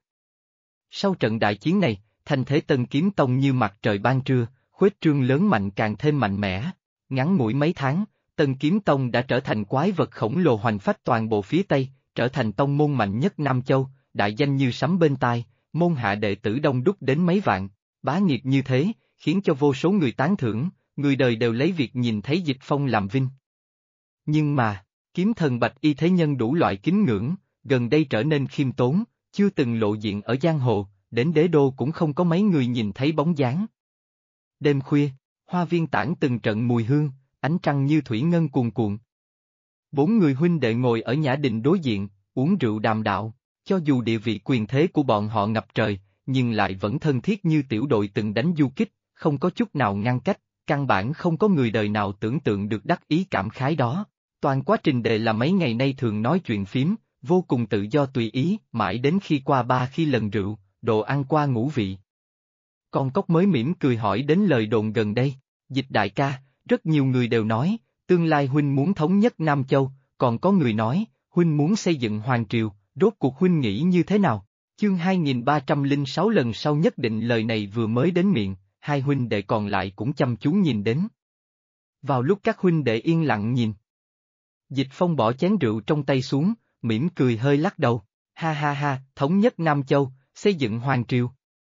Sau trận đại chiến này, thanh thế Tân Kiếm Tông như mặt trời ban trưa, khuếch trương lớn mạnh càng thêm mạnh mẽ, ngắn ngủi mấy tháng, Tân Kiếm Tông đã trở thành quái vật khổng lồ hoành phách toàn bộ phía Tây, trở thành tông môn mạnh nhất Nam Châu, đại danh như sấm bên tai, môn hạ đệ tử đông đúc đến mấy vạn, bá nghiệp như thế, khiến cho vô số người tán thưởng, người đời đều lấy việc nhìn thấy Dịch Phong làm vinh. Nhưng mà, kiếm thần Bạch Y thế nhân đủ loại kính ngưỡng, gần đây trở nên khiêm tốn, chưa từng lộ diện ở giang hồ, đến đế đô cũng không có mấy người nhìn thấy bóng dáng. Đêm khuya, hoa viên tản từng trận mùi hương, ánh trăng như thủy ngân cuồn cuộn. Bốn người huynh đệ ngồi ở nhã đình đối diện, uống rượu đàm đạo, cho dù địa vị quyền thế của bọn họ ngập trời, nhưng lại vẫn thân thiết như tiểu đội từng đánh du kích, không có chút nào ngăn cách, căn bản không có người đời nào tưởng tượng được đắc ý cảm khái đó. Toàn quá trình đệ là mấy ngày nay thường nói chuyện phím, vô cùng tự do tùy ý, mãi đến khi qua 3 lần rượu, đồ ăn qua ngũ vị. Con cóc mới mỉm cười hỏi đến lời đồn gần đây, Dịch đại ca, rất nhiều người đều nói, tương lai huynh muốn thống nhất Nam Châu, còn có người nói, huynh muốn xây dựng hoàng triều, rốt cuộc huynh nghĩ như thế nào? Chương 2306 lần sau nhất định lời này vừa mới đến miệng, hai huynh đệ còn lại cũng chăm chú nhìn đến. Vào lúc các huynh đệ yên lặng nhìn, Dịch Phong bỏ chén rượu trong tay xuống, mỉm cười hơi lắc đầu, ha ha ha, thống nhất Nam Châu, xây dựng hoàng triều.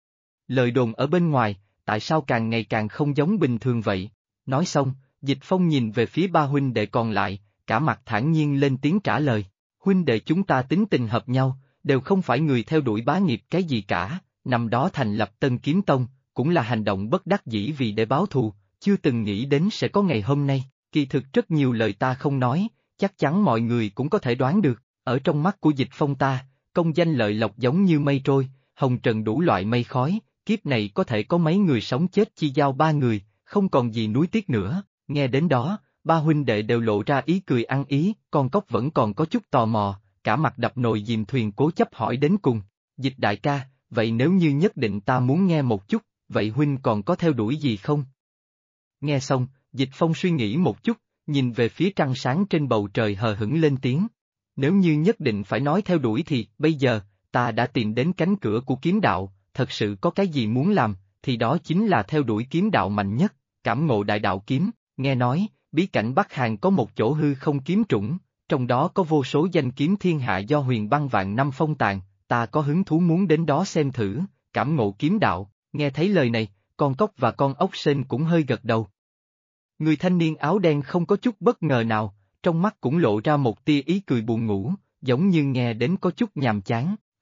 Lời đồn ở bên ngoài, tại sao càng ngày càng không giống bình thường vậy? Nói xong, Dịch Phong nhìn về phía ba huynh đệ còn lại, cả mặt thản nhiên lên tiếng trả lời, huynh đệ chúng ta tính tình hợp nhau, đều không phải người theo đuổi bá nghiệp cái gì cả, năm đó thành lập Tân Kiếm Tông, cũng là hành động bất đắc dĩ vì để báo thù, chưa từng nghĩ đến sẽ có ngày hôm nay, kỳ thực rất nhiều lời ta không nói, chắc chắn mọi người cũng có thể đoán được, ở trong mắt của Dịch Phong ta, công danh lợi lộc giống như mây trôi, hồng trần đủ loại mây khói, kiếp này có thể có mấy người sống chết chi giao ba người, không còn gì nuối tiếc nữa, nghe đến đó, ba huynh đệ đều lộ ra ý cười ăn ý, con cóc vẫn còn có chút tò mò, cả mặt đập nồi dìm thuyền cố chấp hỏi đến cùng, Dịch đại ca, vậy nếu như nhất định ta muốn nghe một chút, vậy huynh còn có theo đuổi gì không? Nghe xong, Dịch Phong suy nghĩ một chút, nhìn về phía trăng sáng trên bầu trời hờ hững lên tiếng. Nếu như nhất định phải nói theo đuổi thì, bây giờ, ta đã tìm đến cánh cửa của kiếm đạo, thật sự có cái gì muốn làm, thì đó chính là theo đuổi kiếm đạo mạnh nhất, cảm ngộ đại đạo kiếm, nghe nói, bí cảnh Bắc Hàn có một chỗ hư không kiếm trũng, trong đó có vô số danh kiếm thiên hạ do Huyền Băng vạn năm phong tàn, ta có hứng thú muốn đến đó xem thử, cảm ngộ kiếm đạo, nghe thấy lời này, con cóc và con ốc sên cũng hơi gật đầu. Người thanh niên áo đen không có chút bất ngờ nào, trong mắt cũng lộ ra một tia ý cười buồn ngủ, giống như nghe đến có chút nhàm chán,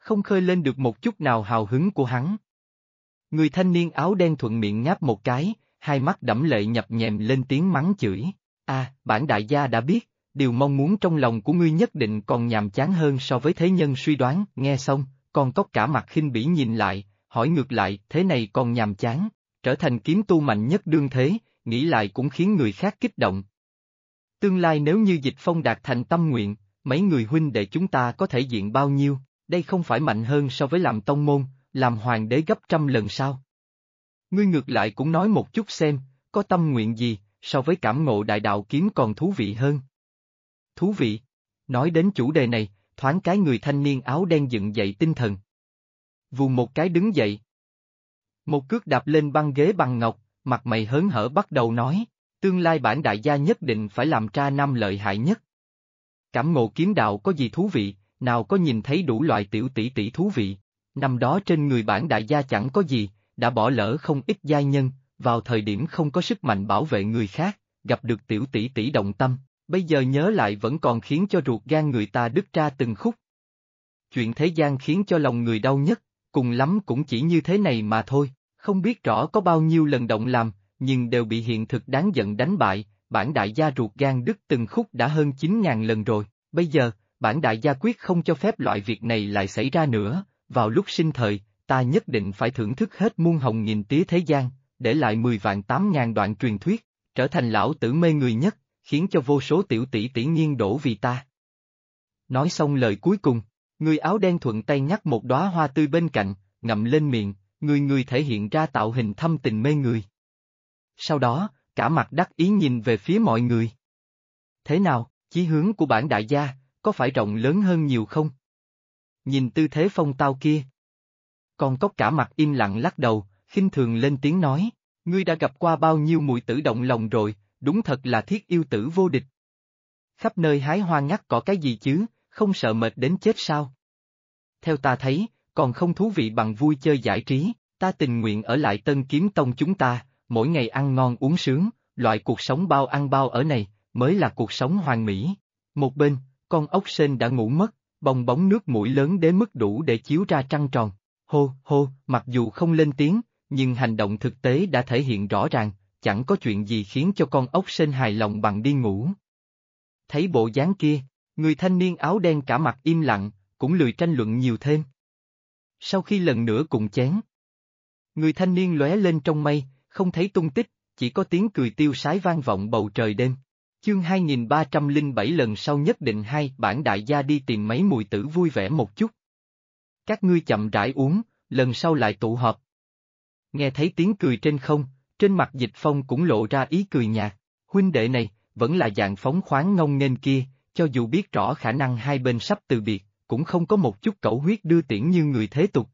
không khơi lên được một chút nào hào hứng của hắn. Người thanh niên áo đen thuận miệng ngáp một cái, hai mắt đẫm lệ nhập nhèm lên tiếng mắng chửi. Bản đại gia đã biết, điều mong muốn trong lòng của ngươi nhất định còn nhàm chán hơn so với thế nhân suy đoán. Nghe xong, con cóc cả mặt khinh bỉ nhìn lại, hỏi ngược lại, thế này còn nhàm chán, trở thành kiếm tu mạnh nhất đương thế, nghĩ lại cũng khiến người khác kích động. Tương lai nếu như Dịch Phong đạt thành tâm nguyện, mấy người huynh đệ chúng ta có thể diện bao nhiêu, đây không phải mạnh hơn so với làm tông môn, làm hoàng đế gấp trăm lần sao? Ngươi ngược lại cũng nói một chút xem, có tâm nguyện gì, so với cảm ngộ đại đạo kiếm còn thú vị hơn. Thú vị? Nói đến chủ đề này, thoáng cái người thanh niên áo đen dựng dậy tinh thần. Vù một cái đứng dậy. Một cước đạp lên băng ghế bằng ngọc, mặt mày hớn hở bắt đầu nói, tương lai bản đại gia nhất định phải làm tra nam lợi hại nhất. Cảm ngộ kiếm đạo có gì thú vị, nào có nhìn thấy đủ loại tiểu tỷ tỷ thú vị. Năm đó trên người bản đại gia chẳng có gì, đã bỏ lỡ không ít giai nhân, vào thời điểm không có sức mạnh bảo vệ người khác, gặp được tiểu tỷ tỷ động tâm, bây giờ nhớ lại vẫn còn khiến cho ruột gan người ta đứt ra từng khúc. Chuyện thế gian khiến cho lòng người đau nhất, cùng lắm cũng chỉ như thế này mà thôi, không biết rõ có bao nhiêu lần động làm, nhưng đều bị hiện thực đáng giận đánh bại, bản đại gia ruột gan đứt từng khúc đã hơn 9.000 lần rồi, bây giờ, bản đại gia quyết không cho phép loại việc này lại xảy ra nữa, vào lúc sinh thời, ta nhất định phải thưởng thức hết muôn hồng nghìn tía thế gian, để lại 10 vạn 8.000 đoạn truyền thuyết, trở thành lão tử mê người nhất, khiến cho vô số tiểu tỷ tỷ nghiêng đổ vì ta. Nói xong lời cuối cùng, người áo đen thuận tay nhắc một đóa hoa tươi bên cạnh, ngậm lên miệng, người thể hiện ra tạo hình thâm tình mê người. Sau đó, cả mặt đắc ý nhìn về phía mọi người. Thế nào, chí hướng của bản đại gia, có phải rộng lớn hơn nhiều không? Nhìn tư thế phong tao kia. Con cóc cả mặt im lặng lắc đầu, khinh thường lên tiếng nói, ngươi đã gặp qua bao nhiêu muội tử động lòng rồi, đúng thật là thiết yêu tử vô địch. Khắp nơi hái hoa ngắt cỏ cái gì chứ, không sợ mệt đến chết sao? Theo ta thấy, còn không thú vị bằng vui chơi giải trí, ta tình nguyện ở lại Tân Kiếm Tông chúng ta, mỗi ngày ăn ngon uống sướng, loại cuộc sống bao ăn bao ở này, mới là cuộc sống hoàn mỹ. Một bên, con ốc sên đã ngủ mất, bong bóng nước mũi lớn đến mức đủ để chiếu ra trăng tròn. Hô, hô, mặc dù không lên tiếng, nhưng hành động thực tế đã thể hiện rõ ràng, chẳng có chuyện gì khiến cho con ốc sên hài lòng bằng đi ngủ. Thấy bộ dáng kia, người thanh niên áo đen cả mặt im lặng, cũng lười tranh luận nhiều thêm. Sau khi lần nữa cùng chén, người thanh niên lóe lên trong mây, không thấy tung tích, chỉ có tiếng cười tiêu sái vang vọng bầu trời đêm. Chương 2307 lần sau nhất định bản đại gia đi tìm mấy mùi tử vui vẻ một chút. Các ngươi chậm rãi uống, lần sau lại tụ họp. Nghe thấy tiếng cười trên không, trên mặt Dịch Phong cũng lộ ra ý cười nhạt, huynh đệ này, vẫn là dạng phóng khoáng ngông nghênh kia, cho dù biết rõ khả năng hai bên sắp từ biệt, cũng không có một chút cẩu huyết đưa tiễn như người thế tục.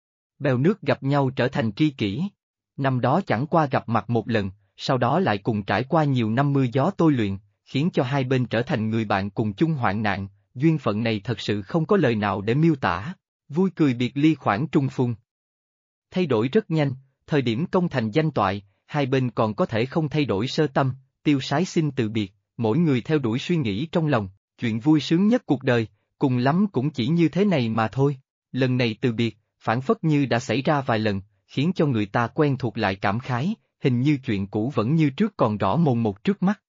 Bèo nước gặp nhau trở thành tri kỷ. Năm đó chẳng qua gặp mặt một lần, sau đó lại cùng trải qua nhiều năm mưa gió tôi luyện, khiến cho hai bên trở thành người bạn cùng chung hoạn nạn, duyên phận này thật sự không có lời nào để miêu tả, vui cười biệt ly khoảng trung phùng. Thay đổi rất nhanh, thời điểm công thành danh toại, hai bên còn có thể không thay đổi sơ tâm, tiêu sái xin từ biệt, mỗi người theo đuổi suy nghĩ trong lòng, chuyện vui sướng nhất cuộc đời, cùng lắm cũng chỉ như thế này mà thôi. Lần này từ biệt, phản phất như đã xảy ra vài lần, khiến cho người ta quen thuộc lại cảm khái, hình như chuyện cũ vẫn như trước còn rõ mồn một trước mắt.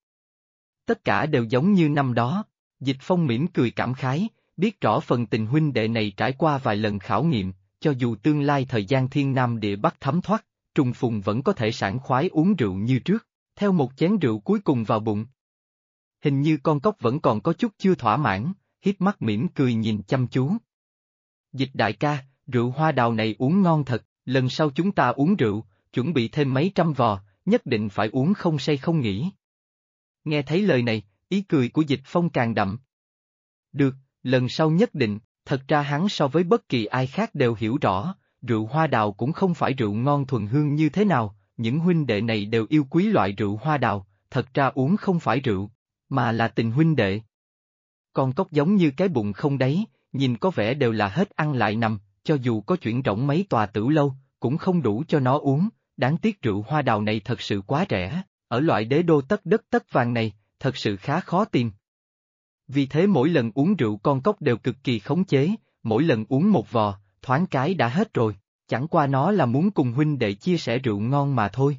Tất cả đều giống như năm đó, Dịch Phong mỉm cười cảm khái, biết rõ phần tình huynh đệ này trải qua vài lần khảo nghiệm, cho dù tương lai thời gian thiên nam địa bắc thấm thoát, trùng phùng vẫn có thể sảng khoái uống rượu như trước, theo một chén rượu cuối cùng vào bụng. Hình như con cóc vẫn còn có chút chưa thỏa mãn, híp mắt mỉm cười nhìn chăm chú. Dịch đại ca, rượu hoa đào này uống ngon thật, lần sau chúng ta uống rượu, chuẩn bị thêm mấy trăm vò, nhất định phải uống không say không nghỉ. Nghe thấy lời này, ý cười của Dịch Phong càng đậm. Được, lần sau nhất định, thật ra hắn so với bất kỳ ai khác đều hiểu rõ, rượu hoa đào cũng không phải rượu ngon thuần hương như thế nào, những huynh đệ này đều yêu quý loại rượu hoa đào, thật ra uống không phải rượu, mà là tình huynh đệ. Con cóc giống như cái bụng không đáy, nhìn có vẻ đều là hết ăn lại nằm, cho dù có chuyển rỗng mấy tòa tửu lâu, cũng không đủ cho nó uống, đáng tiếc rượu hoa đào này thật sự quá rẻ, ở loại đế đô tất đất tất vàng này, thật sự khá khó tìm. Vì thế mỗi lần uống rượu con cóc đều cực kỳ khống chế, mỗi lần uống một vò, thoáng cái đã hết rồi, chẳng qua nó là muốn cùng huynh đệ chia sẻ rượu ngon mà thôi.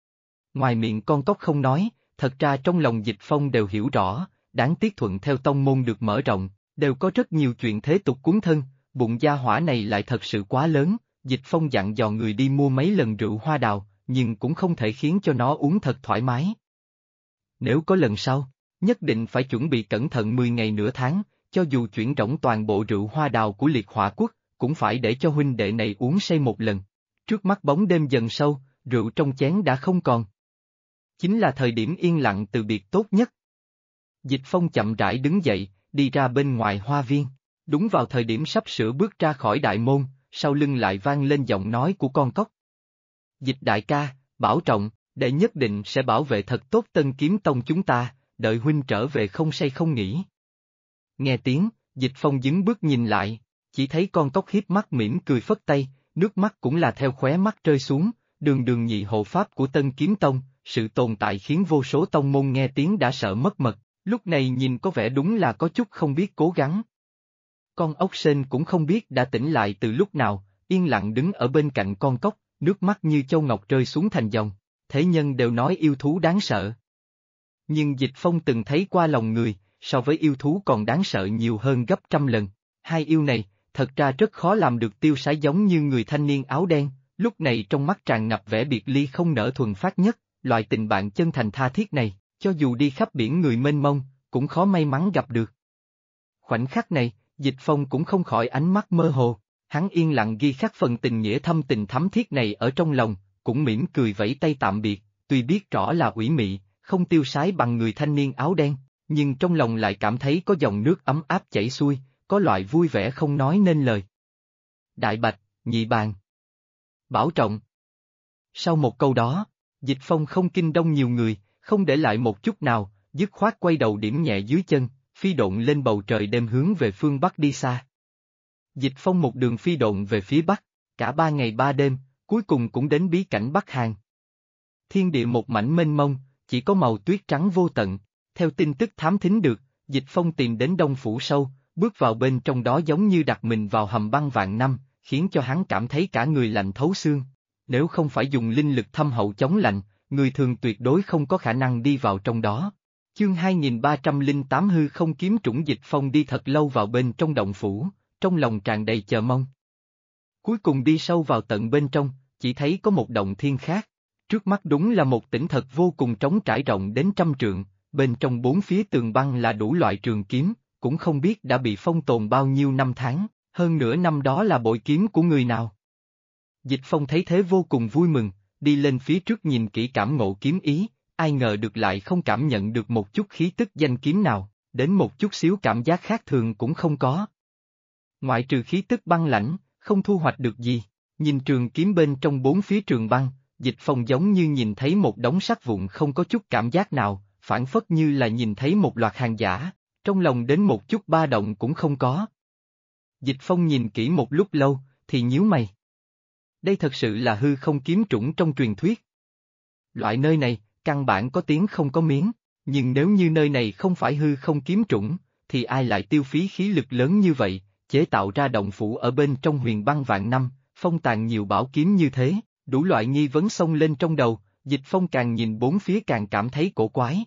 Ngoài miệng con cóc không nói, thật ra trong lòng Dịch Phong đều hiểu rõ, đáng tiếc thuận theo tông môn được mở rộng, đều có rất nhiều chuyện thế tục cuốn thân, bụng gia hỏa này lại thật sự quá lớn, Dịch Phong dặn dò người đi mua mấy lần rượu hoa đào, nhưng cũng không thể khiến cho nó uống thật thoải mái. Nếu có lần sau, nhất định phải chuẩn bị cẩn thận 10 ngày nửa tháng, cho dù chuyển rỗng toàn bộ rượu hoa đào của liệt hỏa quốc, cũng phải để cho huynh đệ này uống say một lần. Trước mắt bóng đêm dần sâu, rượu trong chén đã không còn. Chính là thời điểm yên lặng từ biệt tốt nhất. Dịch Phong chậm rãi đứng dậy, đi ra bên ngoài hoa viên. Đúng vào thời điểm sắp sửa bước ra khỏi đại môn, sau lưng lại vang lên giọng nói của con cóc. Dịch đại ca, bảo trọng, đệ nhất định sẽ bảo vệ thật tốt Tân Kiếm Tông chúng ta, đợi huynh trở về không say không nghỉ. Nghe tiếng, Dịch Phong dứng bước nhìn lại, chỉ thấy con cóc hiếp mắt mỉm cười phất tay, nước mắt cũng là theo khóe mắt rơi xuống, đường đường nhị hộ pháp của Tân Kiếm Tông, sự tồn tại khiến vô số tông môn nghe tiếng đã sợ mất mật, lúc này nhìn có vẻ đúng là có chút không biết cố gắng. Con ốc sên cũng không biết đã tỉnh lại từ lúc nào, yên lặng đứng ở bên cạnh con cóc, nước mắt như châu ngọc rơi xuống thành dòng, thế nhân đều nói yêu thú đáng sợ. Nhưng Dịch Phong từng thấy qua lòng người, so với yêu thú còn đáng sợ nhiều hơn gấp trăm lần, hai yêu này, thật ra rất khó làm được tiêu sái giống như người thanh niên áo đen, lúc này trong mắt tràn ngập vẻ biệt ly không nở thuần phát nhất, loại tình bạn chân thành tha thiết này, cho dù đi khắp biển người mênh mông, cũng khó may mắn gặp được. Khoảnh khắc này, Dịch Phong cũng không khỏi ánh mắt mơ hồ, hắn yên lặng ghi khắc phần tình nghĩa thâm tình thắm thiết này ở trong lòng, cũng mỉm cười vẫy tay tạm biệt, tuy biết rõ là ủy mị, không tiêu sái bằng người thanh niên áo đen, nhưng trong lòng lại cảm thấy có dòng nước ấm áp chảy xuôi, có loại vui vẻ không nói nên lời. Đại Bạch, Nhị Bàn, bảo trọng. Sau một câu đó, Dịch Phong không kinh đông nhiều người, không để lại một chút nào, dứt khoát quay đầu điểm nhẹ dưới chân, phi độn lên bầu trời đem hướng về phương Bắc đi xa. Dịch Phong một đường phi độn về phía Bắc, cả 3 ngày 3 đêm, cuối cùng cũng đến bí cảnh Bắc Hàn. Thiên địa một mảnh mênh mông, chỉ có màu tuyết trắng vô tận, theo tin tức thám thính được, Dịch Phong tìm đến Đông Phủ Sâu, bước vào bên trong đó giống như đặt mình vào hầm băng vạn năm, khiến cho hắn cảm thấy cả người lạnh thấu xương. Nếu không phải dùng linh lực thâm hậu chống lạnh, người thường tuyệt đối không có khả năng đi vào trong đó. Chương 2308 hư không kiếm trũng. Dịch Phong đi thật lâu vào bên trong động phủ, trong lòng tràn đầy chờ mong. Cuối cùng đi sâu vào tận bên trong, chỉ thấy có một động thiên khác. Trước mắt đúng là một tỉnh thật vô cùng trống trải rộng đến 100 trượng, bên trong 4 phía tường băng là đủ loại trường kiếm, cũng không biết đã bị phong tồn bao nhiêu năm tháng, hơn nữa năm đó là bội kiếm của người nào. Dịch Phong thấy thế vô cùng vui mừng, đi lên phía trước nhìn kỹ cảm ngộ kiếm ý, ai ngờ được lại không cảm nhận được một chút khí tức danh kiếm nào, đến một chút xíu cảm giác khác thường cũng không có. Ngoại trừ khí tức băng lãnh, không thu hoạch được gì, nhìn trường kiếm bên trong 4 phía trường băng, Dịch Phong giống như nhìn thấy một đống sắt vụn không có chút cảm giác nào, phản phất như là nhìn thấy một loạt hàng giả, trong lòng đến một chút ba động cũng không có. Dịch Phong nhìn kỹ một lúc lâu, thì nhíu mày. Đây thật sự là hư không kiếm trũng trong truyền thuyết. Loại nơi này, căn bản có tiếng không có miếng, nhưng nếu như nơi này không phải hư không kiếm trũng, thì ai lại tiêu phí khí lực lớn như vậy, chế tạo ra động phủ ở bên trong huyền băng vạn năm, phong tàng nhiều bảo kiếm như thế, đủ loại nghi vấn xông lên trong đầu, Dịch Phong càng nhìn bốn phía càng cảm thấy cổ quái.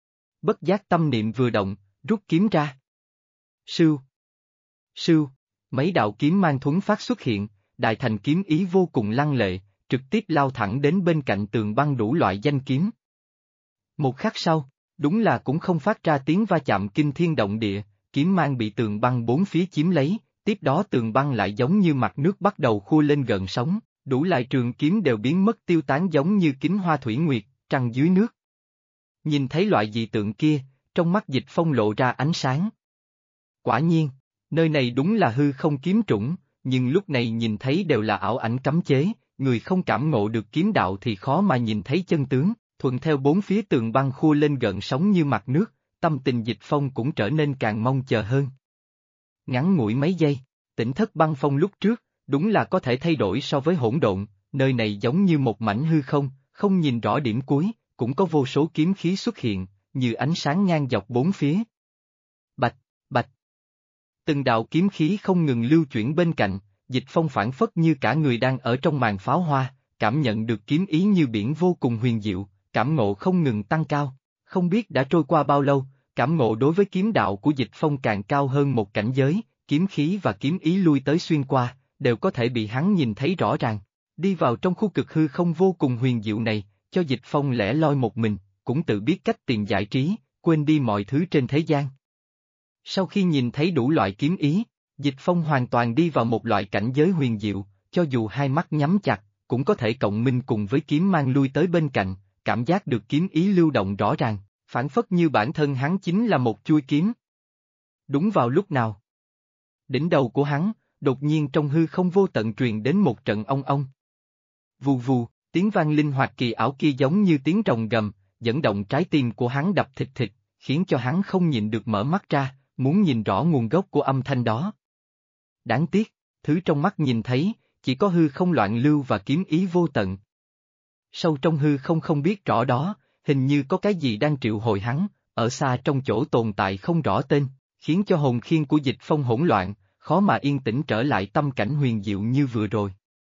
Bất giác tâm niệm vừa động, rút kiếm ra. Sưu, sưu, mấy đạo kiếm mang thuấn phát xuất hiện, đại thành kiếm ý vô cùng lăng lệ, trực tiếp lao thẳng đến bên cạnh tường băng đủ loại danh kiếm. Một khắc sau, đúng là cũng không phát ra tiếng va chạm kinh thiên động địa, kiếm mang bị tường băng bốn phía chiếm lấy, tiếp đó tường băng lại giống như mặt nước bắt đầu khua lên gần sóng, đủ loại trường kiếm đều biến mất tiêu tán giống như kính hoa thủy nguyệt, trăng dưới nước. Nhìn thấy loại dị tượng kia, trong mắt Dịch Phong lộ ra ánh sáng. Quả nhiên, nơi này đúng là hư không kiếm trũng, nhưng lúc này nhìn thấy đều là ảo ảnh cấm chế, người không cảm ngộ được kiếm đạo thì khó mà nhìn thấy chân tướng, thuận theo bốn phía tường băng khua lên gợn sóng như mặt nước, tâm tình Dịch Phong cũng trở nên càng mong chờ hơn. Ngắn ngủi mấy giây, tỉnh thất băng phong lúc trước, đúng là có thể thay đổi so với hỗn độn, nơi này giống như một mảnh hư không, không nhìn rõ điểm cuối, cũng có vô số kiếm khí xuất hiện, như ánh sáng ngang dọc bốn phía. Bạch, bạch. Từng đạo kiếm khí không ngừng lưu chuyển bên cạnh, Dịch Phong phảng phất như cả người đang ở trong màn pháo hoa, cảm nhận được kiếm ý như biển vô cùng huyền diệu, cảm ngộ không ngừng tăng cao. Không biết đã trôi qua bao lâu, cảm ngộ đối với kiếm đạo của Dịch Phong càng cao hơn một cảnh giới, kiếm khí và kiếm ý lui tới xuyên qua, đều có thể bị hắn nhìn thấy rõ ràng. Đi vào trong khu cực hư không vô cùng huyền diệu này, cho Dịch Phong lẻ loi một mình, cũng tự biết cách tìm giải trí, quên đi mọi thứ trên thế gian. Sau khi nhìn thấy đủ loại kiếm ý, Dịch Phong hoàn toàn đi vào một loại cảnh giới huyền diệu, cho dù hai mắt nhắm chặt, cũng có thể cộng minh cùng với kiếm mang lui tới bên cạnh, cảm giác được kiếm ý lưu động rõ ràng, phản phất như bản thân hắn chính là một chuôi kiếm. Đúng vào lúc nào? Đỉnh đầu của hắn, đột nhiên trong hư không vô tận truyền đến một trận ong ong. Vù vù, tiếng vang linh hoạt kỳ ảo kia giống như tiếng rồng gầm, dẫn động trái tim của hắn đập thịt thịt, khiến cho hắn không nhịn được mở mắt ra, muốn nhìn rõ nguồn gốc của âm thanh đó. Đáng tiếc, thứ trong mắt nhìn thấy, chỉ có hư không loạn lưu và kiếm ý vô tận. Sâu trong hư không không biết rõ đó, hình như có cái gì đang triệu hồi hắn, ở xa trong chỗ tồn tại không rõ tên, khiến cho hồn khiên của Dịch Phong hỗn loạn, khó mà yên tĩnh trở lại tâm cảnh huyền diệu như vừa rồi.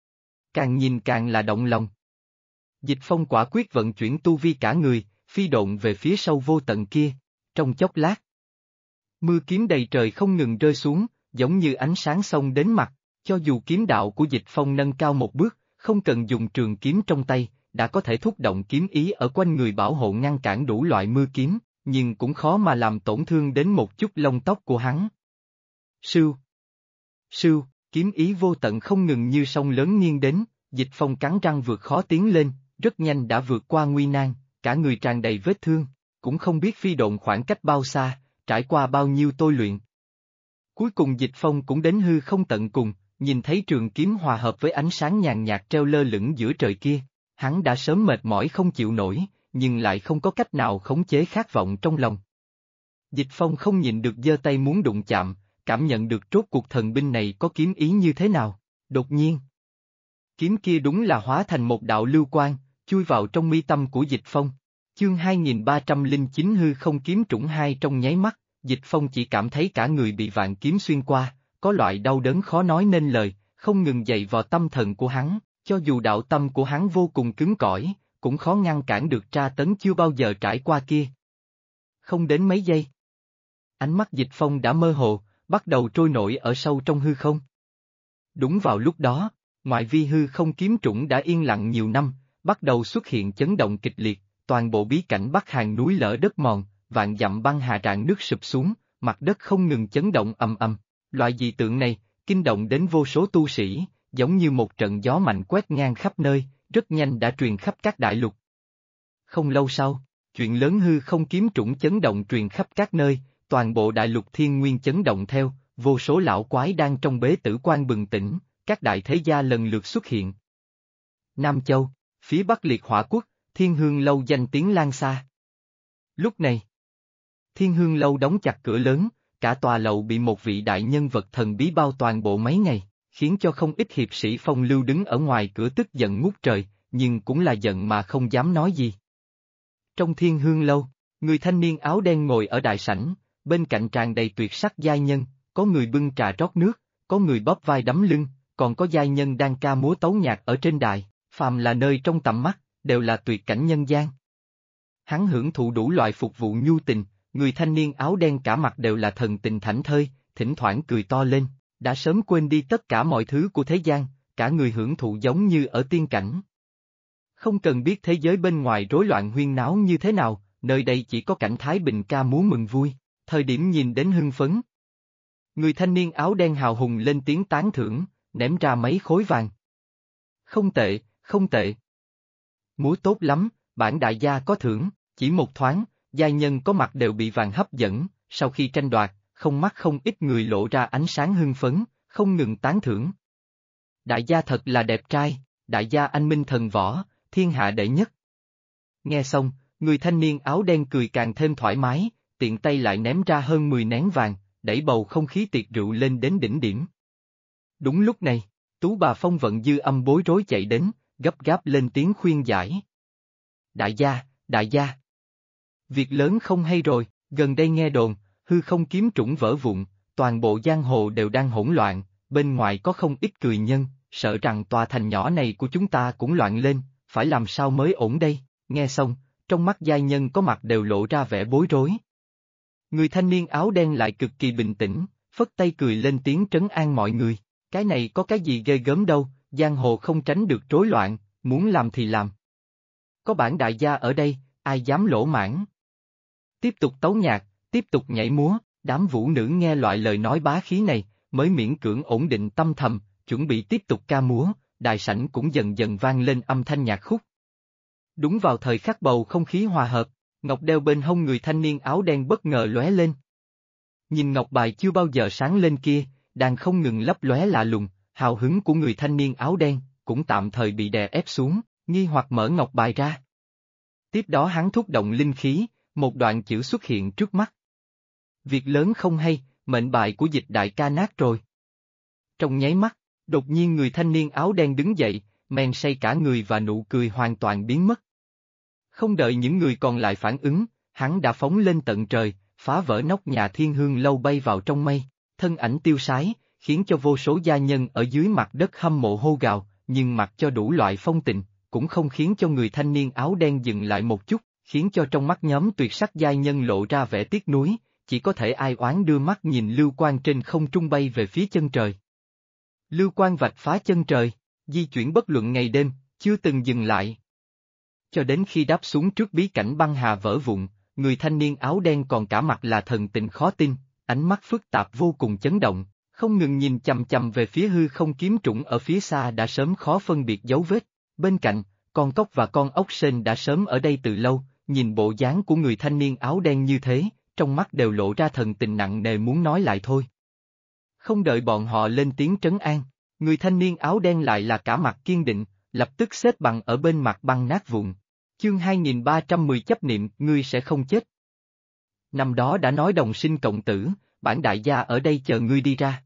Càng nhìn càng là động lòng. Dịch Phong quả quyết vận chuyển tu vi cả người, phi độn về phía sâu vô tận kia, trong chốc lát. Mưa kiếm đầy trời không ngừng rơi xuống, giống như ánh sáng xông đến mặt, cho dù kiếm đạo của Dịch Phong nâng cao một bước, không cần dùng trường kiếm trong tay, đã có thể thúc động kiếm ý ở quanh người bảo hộ ngăn cản đủ loại mưa kiếm, nhưng cũng khó mà làm tổn thương đến một chút lông tóc của hắn. Sưu, sưu, kiếm ý vô tận không ngừng như sông lớn nghiêng đến, Dịch Phong cắn răng vượt khó tiến lên, rất nhanh đã vượt qua nguy nan, cả người tràn đầy vết thương, cũng không biết phi độn khoảng cách bao xa, trải qua bao nhiêu tôi luyện. Cuối cùng Dịch Phong cũng đến hư không tận cùng, nhìn thấy trường kiếm hòa hợp với ánh sáng nhàn nhạt treo lơ lửng giữa trời kia, hắn đã sớm mệt mỏi không chịu nổi, nhưng lại không có cách nào khống chế khát vọng trong lòng. Dịch Phong không nhịn được giơ tay muốn đụng chạm, cảm nhận được rốt cuộc thần binh này có kiếm ý như thế nào, đột nhiên. Kiếm kia đúng là hóa thành một đạo lưu quang, chui vào trong mi tâm của Dịch Phong. Chương 2309 hư không kiếm trũng hai trong nháy mắt, Dịch Phong chỉ cảm thấy cả người bị vạn kiếm xuyên qua, có loại đau đớn khó nói nên lời, không ngừng dày vào tâm thần của hắn, cho dù đạo tâm của hắn vô cùng cứng cỏi, cũng khó ngăn cản được tra tấn chưa bao giờ trải qua kia. Không đến mấy giây. Ánh mắt Dịch Phong đã mơ hồ, bắt đầu trôi nổi ở sâu trong hư không. Đúng vào lúc đó, ngoại vi hư không kiếm trũng đã yên lặng nhiều năm, bắt đầu xuất hiện chấn động kịch liệt, toàn bộ bí cảnh Bắc Hàn núi lở đất mòn, vạn dặm băng hà rạn nước sụp xuống, mặt đất không ngừng chấn động ầm ầm. Loại dị tượng này, kinh động đến vô số tu sĩ, giống như một trận gió mạnh quét ngang khắp nơi, rất nhanh đã truyền khắp các đại lục. Không lâu sau, chuyện lớn hư không kiếm trũng chấn động truyền khắp các nơi, toàn bộ đại lục thiên nguyên chấn động theo, vô số lão quái đang trong bế tử quan bừng tỉnh, các đại thế gia lần lượt xuất hiện. Nam Châu, phía Bắc Liệt Hỏa Quốc, Thiên Hương Lâu danh tiếng lan xa. Lúc này, Thiên Hương Lâu đóng chặt cửa lớn, cả tòa lầu bị một vị đại nhân vật thần bí bao toàn bộ mấy ngày, khiến cho không ít hiệp sĩ phong lưu đứng ở ngoài cửa tức giận ngút trời, nhưng cũng là giận mà không dám nói gì. Trong Thiên Hương Lâu, người thanh niên áo đen ngồi ở đại sảnh, bên cạnh tràn đầy tuyệt sắc giai nhân, có người bưng trà rót nước, có người bóp vai đấm lưng, còn có giai nhân đang ca múa tấu nhạc ở trên đài, phàm là nơi trong tầm mắt, đều là tuyệt cảnh nhân gian. Hắn hưởng thụ đủ loại phục vụ nhu tình, người thanh niên áo đen cả mặt đều là thần tình thảnh thơi, thỉnh thoảng cười to lên, đã sớm quên đi tất cả mọi thứ của thế gian, cả người hưởng thụ giống như ở tiên cảnh. Không cần biết thế giới bên ngoài rối loạn huyên náo như thế nào, nơi đây chỉ có cảnh thái bình ca múa mừng vui, thời điểm nhìn đến hưng phấn. Người thanh niên áo đen hào hùng lên tiếng tán thưởng, ném ra mấy khối vàng. Không tệ, không tệ. Múa tốt lắm, bản đại gia có thưởng, chỉ một thoáng, giai nhân có mặt đều bị vàng hấp dẫn, sau khi tranh đoạt, không mắt không ít người lộ ra ánh sáng hưng phấn, không ngừng tán thưởng. Đại gia thật là đẹp trai, đại gia anh minh thần võ, thiên hạ đệ nhất. Nghe xong, người thanh niên áo đen cười càng thêm thoải mái, tiện tay lại ném ra hơn 10 nén vàng, đẩy bầu không khí tiệc rượu lên đến đỉnh điểm. Đúng lúc này, Tú bà Phong vận dư âm bối rối chạy đến, gấp gáp lên tiếng khuyên giải. Đại gia, đại gia. Việc lớn không hay rồi, gần đây nghe đồn, hư không kiếm trũng vỡ vụn, Toàn bộ giang hồ đều đang hỗn loạn, bên ngoài có không ít cười nhân, sợ rằng tòa thành nhỏ này của chúng ta cũng loạn lên, phải làm sao mới ổn đây, nghe xong, trong mắt giai nhân có mặt đều lộ ra vẻ bối rối. Người thanh niên áo đen lại cực kỳ bình tĩnh, phất tay cười lên tiếng trấn an mọi người, cái này có cái gì ghê gớm đâu, giang hồ không tránh được rối loạn, muốn làm thì làm. Có bản đại gia ở đây, ai dám lỗ mãng. Tiếp tục tấu nhạc, tiếp tục nhảy múa, đám vũ nữ nghe loại lời nói bá khí này, mới miễn cưỡng ổn định tâm thần, chuẩn bị tiếp tục ca múa, đại sảnh cũng dần dần vang lên âm thanh nhạc khúc. Đúng vào thời khắc bầu không khí hòa hợp, ngọc đeo bên hông người thanh niên áo đen bất ngờ lóe lên. Nhìn ngọc bài chưa bao giờ sáng lên kia, đang không ngừng lấp lóe lạ lùng, hào hứng của người thanh niên áo đen, cũng tạm thời bị đè ép xuống, nghi hoặc mở ngọc bài ra. Tiếp đó hắn thúc động linh khí, một đoạn chữ xuất hiện trước mắt. Việc lớn không hay, mệnh bài của dịch đại ca nát rồi. Trong nháy mắt, đột nhiên người thanh niên áo đen đứng dậy, men say cả người và nụ cười hoàn toàn biến mất. Không đợi những người còn lại phản ứng, hắn đã phóng lên tận trời, phá vỡ nóc nhà Thiên Hương lâu bay vào trong mây, thân ảnh tiêu sái, khiến cho vô số gia nhân ở dưới mặt đất hâm mộ hô gào, nhưng mặc cho đủ loại phong tình, cũng không khiến cho người thanh niên áo đen dừng lại một chút, khiến cho trong mắt nhóm tuyệt sắc giai nhân lộ ra vẻ tiếc nuối, chỉ có thể ai oán đưa mắt nhìn lưu quang trên không trung bay về phía chân trời. Lưu quang vạch phá chân trời, di chuyển bất luận ngày đêm, chưa từng dừng lại. Cho đến khi đáp xuống trước bí cảnh băng hà vỡ vụn, người thanh niên áo đen còn cả mặt là thần tình khó tin, ánh mắt phức tạp vô cùng chấn động, không ngừng nhìn chằm chằm về phía hư không kiếm trũng ở phía xa đã sớm khó phân biệt dấu vết. Bên cạnh, con cóc và con ốc sên đã sớm ở đây từ lâu, nhìn bộ dáng của người thanh niên áo đen như thế, trong mắt đều lộ ra thần tình nặng nề muốn nói lại thôi. Không đợi bọn họ lên tiếng trấn an, người thanh niên áo đen lại là cả mặt kiên định, lập tức xếp bằng ở bên mặt băng nát vụn. Chương 2310 chấp niệm, ngươi sẽ không chết. Năm đó đã nói đồng sinh cộng tử, bản đại gia ở đây chờ ngươi đi ra.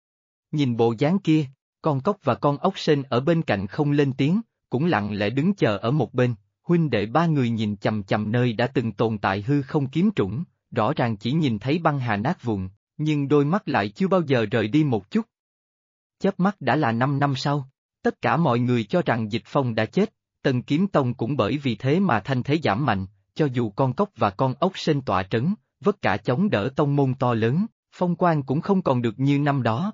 Nhìn bộ dáng kia, con cóc và con ốc sên ở bên cạnh không lên tiếng, cũng lặng lẽ đứng chờ ở một bên, huynh đệ ba người nhìn chằm chằm nơi đã từng tồn tại hư không kiếm trũng, rõ ràng chỉ nhìn thấy băng hà nát vụn, nhưng đôi mắt lại chưa bao giờ rời đi một chút. Chớp mắt đã là 5 năm sau, tất cả mọi người cho rằng Dịch Phong đã chết, Tân Kiếm Tông cũng bởi vì thế mà thanh thế giảm mạnh, cho dù con cóc và con ốc sên tọa trấn, vất cả chống đỡ tông môn to lớn, phong quan cũng không còn được như năm đó.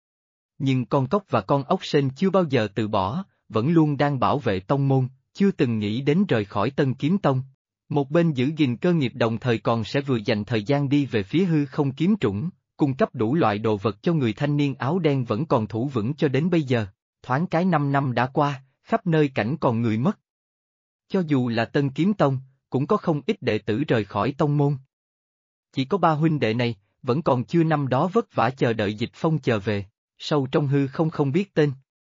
Nhưng con cóc và con ốc sên chưa bao giờ từ bỏ, vẫn luôn đang bảo vệ tông môn, chưa từng nghĩ đến rời khỏi Tân Kiếm Tông. Một bên giữ gìn cơ nghiệp đồng thời còn sẽ vừa dành thời gian đi về phía hư không kiếm trũng, cung cấp đủ loại đồ vật cho người thanh niên áo đen vẫn còn thủ vững cho đến bây giờ. Thoáng cái 5 năm đã qua, khắp nơi cảnh còn người mất. Cho dù là Tân Kiếm Tông, cũng có không ít đệ tử rời khỏi tông môn. Chỉ có ba huynh đệ này, vẫn còn chưa năm đó vất vả chờ đợi Dịch Phong trở về, sâu trong hư không biết tên.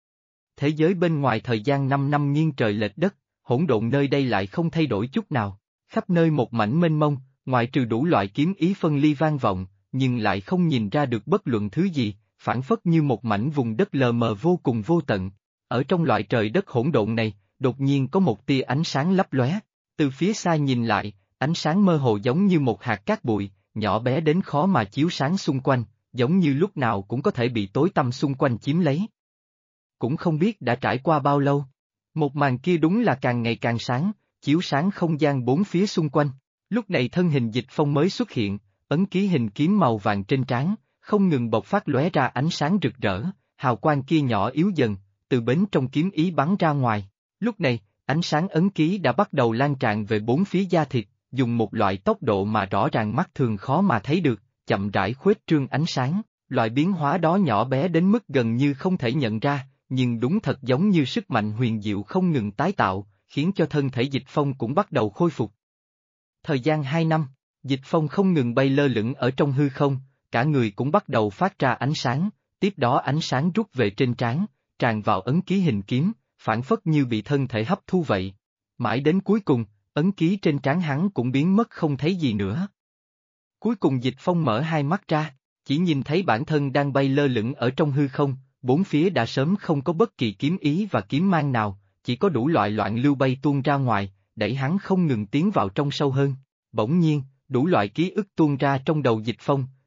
Thế giới bên ngoài thời gian 5 năm nghiêng trời lệch đất, hỗn độn nơi đây lại không thay đổi chút nào, khắp nơi một mảnh mênh mông, ngoại trừ đủ loại kiếm ý phân ly vang vọng, nhưng lại không nhìn ra được bất luận thứ gì, phản phất như một mảnh vùng đất lờ mờ vô cùng vô tận. Ở trong loại trời đất hỗn độn này, đột nhiên có một tia ánh sáng lấp lóe, từ phía xa nhìn lại, ánh sáng mơ hồ giống như một hạt cát bụi, nhỏ bé đến khó mà chiếu sáng xung quanh, giống như lúc nào cũng có thể bị tối tăm xung quanh chiếm lấy. Cũng không biết đã trải qua bao lâu, một màn kia đúng là càng ngày càng sáng, chiếu sáng không gian bốn phía xung quanh. Lúc này thân hình Dịch Phong mới xuất hiện, ấn ký hình kiếm màu vàng trên trán, không ngừng bộc phát lóe ra ánh sáng rực rỡ, hào quang kia nhỏ yếu dần, từ bên trong kiếm ý bắn ra ngoài. Lúc này, ánh sáng ấn ký đã bắt đầu lan tràn về bốn phía da thịt, dùng một loại tốc độ mà rõ ràng mắt thường khó mà thấy được, chậm rãi khuếch trương ánh sáng. Loại biến hóa đó nhỏ bé đến mức gần như không thể nhận ra, nhưng đúng thật giống như sức mạnh huyền diệu không ngừng tái tạo, khiến cho thân thể Dịch Phong cũng bắt đầu khôi phục. Thời gian 2 năm, Dịch Phong không ngừng bay lơ lửng ở trong hư không, cả người cũng bắt đầu phát ra ánh sáng, tiếp đó ánh sáng rút về trên trán, tràn vào ấn ký hình kiếm, phản phất như bị thân thể hấp thu vậy. Mãi đến cuối cùng, ấn ký trên trán hắn cũng biến mất không thấy gì nữa. Cuối cùng Dịch Phong mở hai mắt ra, chỉ nhìn thấy bản thân đang bay lơ lửng ở trong hư không, bốn phía đã sớm không có bất kỳ kiếm ý và kiếm mang nào, chỉ có đủ loại loạn lưu bay tuôn ra ngoài, đẩy hắn không ngừng tiến vào trong sâu hơn. Bỗng nhiên, đủ loại ký ức tuôn ra trong đầu Dịch Phong,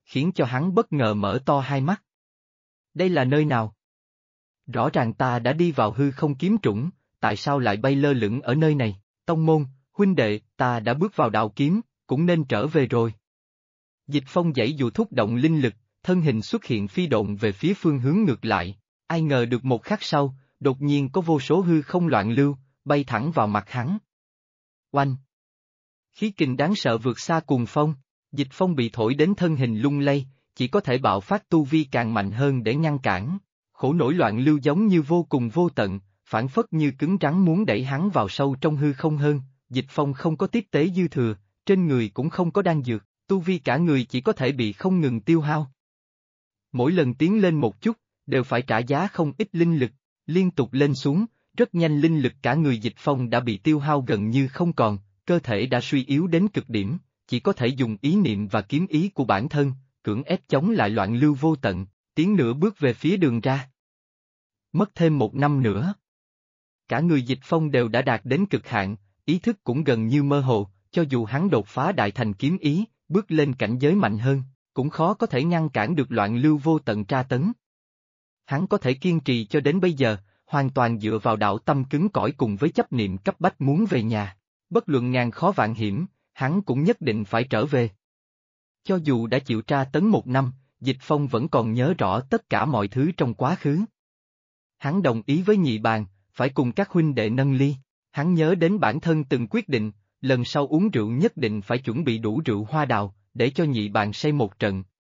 khiến cho hắn bất ngờ mở to hai mắt. Đây là nơi nào? Rõ ràng ta đã đi vào hư không kiếm trũng, tại sao lại bay lơ lửng ở nơi này? Tông môn, huynh đệ, ta đã bước vào đạo kiếm, cũng nên trở về rồi. Dịch Phong giãy dụ thúc động linh lực, thân hình xuất hiện phi độn về phía phương hướng ngược lại. Ai ngờ được một khắc sau, đột nhiên có vô số hư không loạn lưu, bay thẳng vào mặt hắn. Oanh! Khí kình đáng sợ vượt xa cuồng phong, Dịch Phong bị thổi đến thân hình lung lay, chỉ có thể bạo phát tu vi càng mạnh hơn để ngăn cản. Khổ nổi loạn lưu giống như vô cùng vô tận, phản phất như cứng rắn muốn đẩy hắn vào sâu trong hư không hơn. Dịch Phong không có tiếp tế dư thừa, trên người cũng không có đan dược, tu vi cả người chỉ có thể bị không ngừng tiêu hao. Mỗi lần tiến lên một chút, đều phải trả giá không ít linh lực, liên tục lên xuống, rất nhanh linh lực cả người Dịch Phong đã bị tiêu hao gần như không còn, cơ thể đã suy yếu đến cực điểm, chỉ có thể dùng ý niệm và kiếm ý của bản thân, cưỡng ép chống lại loạn lưu vô tận, tiến nửa bước về phía đường ra. Mất thêm một năm nữa. Cả người Dịch Phong đều đã đạt đến cực hạn, ý thức cũng gần như mơ hồ, cho dù hắn đột phá đại thành kiếm ý, bước lên cảnh giới mạnh hơn, cũng khó có thể ngăn cản được loạn lưu vô tận tra tấn. Hắn có thể kiên trì cho đến bây giờ, hoàn toàn dựa vào đạo tâm cứng cỏi cùng với chấp niệm cấp bách muốn về nhà. Bất luận ngàn khó vạn hiểm, hắn cũng nhất định phải trở về. Cho dù đã chịu tra tấn một năm, Dịch Phong vẫn còn nhớ rõ tất cả mọi thứ trong quá khứ. Hắn đồng ý với nhị bàn, phải cùng các huynh đệ nâng ly. Hắn nhớ đến bản thân từng quyết định, lần sau uống rượu nhất định phải chuẩn bị đủ rượu hoa đào, để cho nhị bàn say một trận,